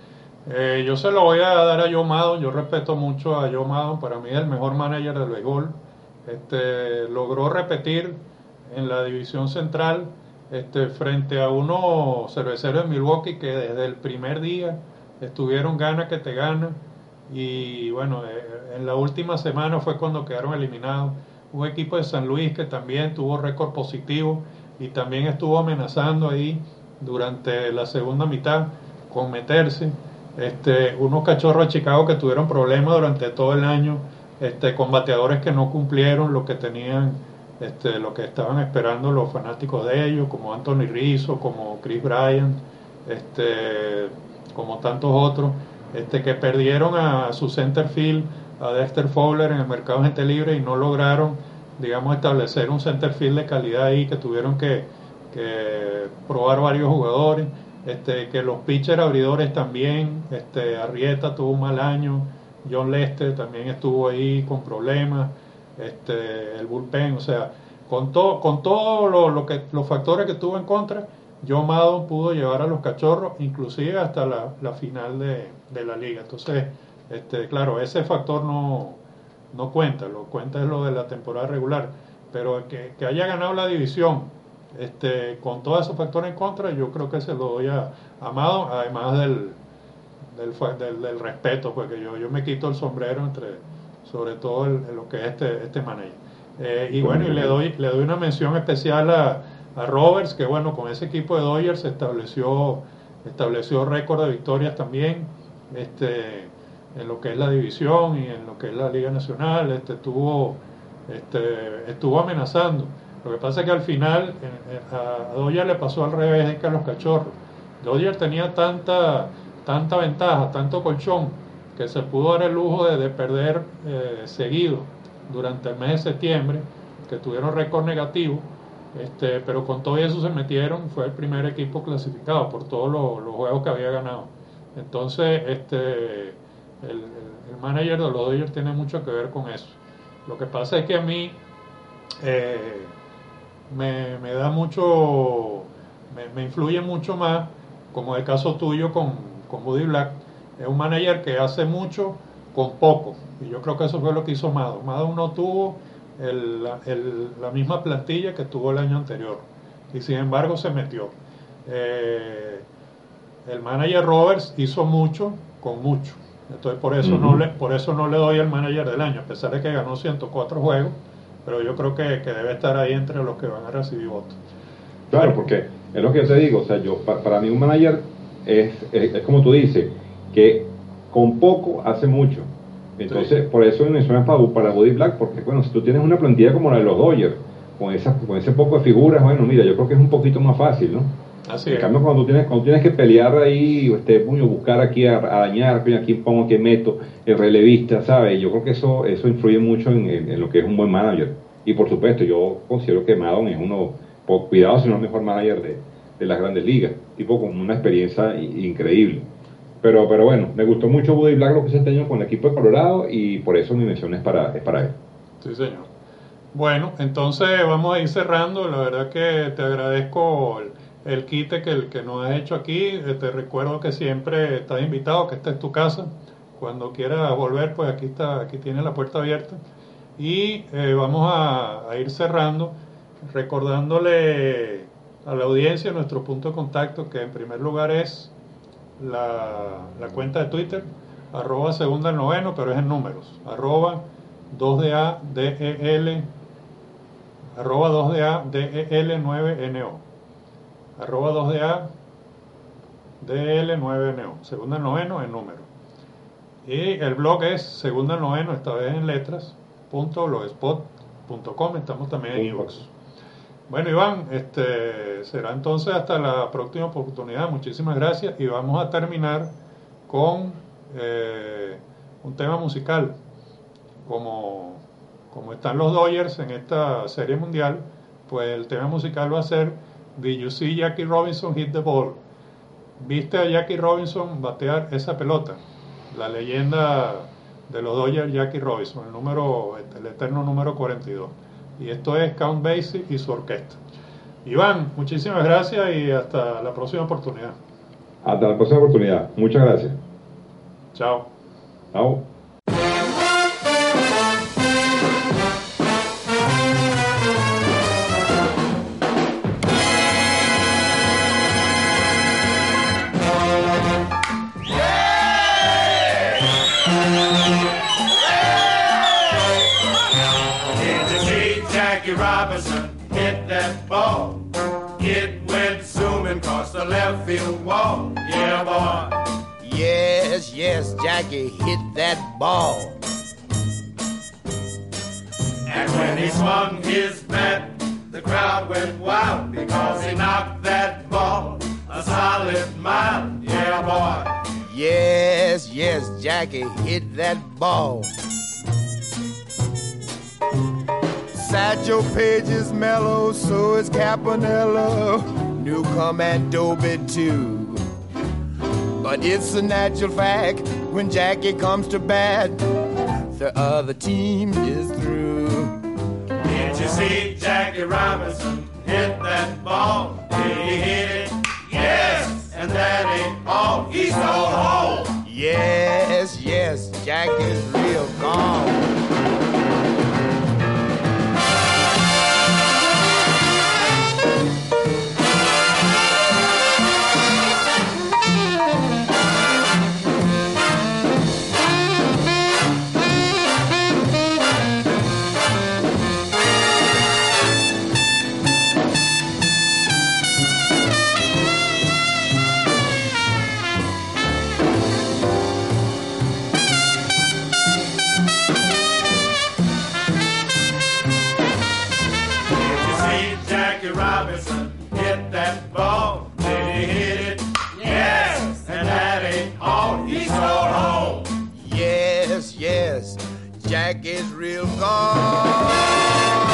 Eh, yo se lo voy a dar a Joe Maddon. Yo respeto mucho a Joe Maddon. Para mí es el mejor manager del béisbol. Este, logró repetir en la división central este, frente a unos cerveceros de Milwaukee que desde el primer día estuvieron gana que te gana. Y bueno, eh, en la última semana fue cuando quedaron eliminados. Un equipo de San Luis que también tuvo récord positivo y también estuvo amenazando ahí durante la segunda mitad con meterse. Este, unos cachorros de Chicago que tuvieron problemas durante todo el año, este, con bateadores que no cumplieron lo que tenían, este, lo que estaban esperando los fanáticos de ellos, como Anthony Rizzo, como Chris Bryant, este, como tantos otros, este, que perdieron a su center field, a Dexter Fowler en el mercado de gente libre y no lograron, digamos, establecer un center field de calidad ahí, que tuvieron que, que probar varios jugadores. este, que los pitchers abridores también, este, Arrieta tuvo un mal año, John Lester también estuvo ahí con problemas, este, el bullpen, o sea, con todo, con todo lo, lo que, los factores que tuvo en contra, Joe Maddon pudo llevar a los Cachorros, inclusive hasta la, la final de, de la liga. Entonces, este, claro, ese factor no, no cuenta, lo cuenta es lo de la temporada regular, pero que, que haya ganado la división, este, con todos esos factores en contra, yo creo que se lo doy a, a Maddon, además del, del, del, del respeto, porque yo, yo me quito el sombrero entre, sobre todo el, el, lo que es este, este manager. Eh, y bueno, y le doy, le doy una mención especial a, a Roberts, que bueno, con ese equipo de Dodgers estableció, estableció récord de victorias también, este, en lo que es la división y en lo que es la Liga Nacional, este, estuvo, este, estuvo amenazando. Lo que pasa es que al final eh, a Dodgers le pasó al revés que a los Cachorros. Dodgers tenía tanta, tanta ventaja, tanto colchón, que se pudo dar el lujo de, de perder eh, seguido durante el mes de septiembre, que tuvieron récord negativo, este, pero con todo eso se metieron, fue el primer equipo clasificado por todos los, los juegos que había ganado. Entonces, este, el, el manager de los Dodgers tiene mucho que ver con eso. Lo que pasa es que a mí eh, me, me da mucho, me, me influye mucho más, como el caso tuyo con, con Buddy Black. Es un manager que hace mucho con poco, y yo creo que eso fue lo que hizo Maddon. Maddon no tuvo el, el, la misma plantilla que tuvo el año anterior, y sin embargo se metió. Eh, el manager Roberts hizo mucho con mucho, entonces por eso, uh-huh. no le, por eso no le doy el manager del año, a pesar de que ganó ciento cuatro juegos, pero yo creo que, que debe estar ahí entre los que van a recibir votos. Claro, porque es lo que yo te digo, o sea, yo para, para mí un manager es, es, es como tú dices, que con poco hace mucho. Entonces, sí. Por eso mencionas para, para Buddy Black, porque bueno, si tú tienes una plantilla como la de los Dodgers, con, esa, con ese poco de figuras, bueno, mira, yo creo que es un poquito más fácil, ¿no? Así en es. cambio, cuando tú tienes, cuando tienes que pelear ahí, este, puño, buscar aquí a, a dañar, aquí pongo, aquí meto, el relevista, ¿sabes? Yo creo que eso eso influye mucho en, en, en lo que es un buen manager. Y por supuesto, yo considero que Maddon es uno, por cuidado, si no el mejor manager de, de las grandes ligas, tipo con una experiencia increíble. Pero, pero bueno, me gustó mucho Buddy Black lo que se ha tenido con el equipo de Colorado, y por eso mi mención es para, es para él. Sí, señor. Bueno, entonces vamos a ir cerrando. La verdad que te agradezco el, el quite que, el que nos has hecho aquí. Te recuerdo que siempre estás invitado, que esta es tu casa. Cuando quieras volver, pues aquí está, aquí tienes la puerta abierta. Y eh, vamos a, a ir cerrando, recordándole a la audiencia nuestro punto de contacto, que en primer lugar es La, la cuenta de Twitter, arroba segunda al noveno, pero es en números, arroba dos D A D E L, arroba dos D A D E L nueve N O, arroba dos D A D E L nueve N O, segunda al noveno en número. Y el blog es segunda al noveno, esta vez en letras, punto blogspot punto com, estamos también en iVoox. Bueno, Iván, este, será entonces hasta la próxima oportunidad. Muchísimas gracias, y vamos a terminar con eh, un tema musical. Como, como están los Dodgers en esta serie mundial, pues el tema musical va a ser Did You See Jackie Robinson Hit the Ball? ¿Viste a Jackie Robinson batear esa pelota? La leyenda de los Dodgers, Jackie Robinson, el número, el eterno número cuarenta y dos. Y esto es Count Basie y su orquesta. Iván, muchísimas gracias y hasta la próxima oportunidad. Hasta la próxima oportunidad. Muchas gracias. Chao. Chao. Robinson hit that ball. It went zooming across the left field wall. Yeah, boy. Yes, yes, Jackie hit that ball. And when he swung his bat, the crowd went wild because he knocked that ball a solid mile. Yeah, boy. Yes, yes, Jackie hit that ball. Satchel Paige is mellow, so is Campanella. Newcomb and Dobie too. But it's a natural fact when Jackie comes to bat, the other team is through. Did you see Jackie Robinson hit that ball? Did he hit it? Yes, and that ain't all. He stole home. Yes, yes, Jackie's real gone. Robinson hit that ball. Did he hit it? Yes, and that ain't all. He stole home. Yes, yes, Jackie's real gone.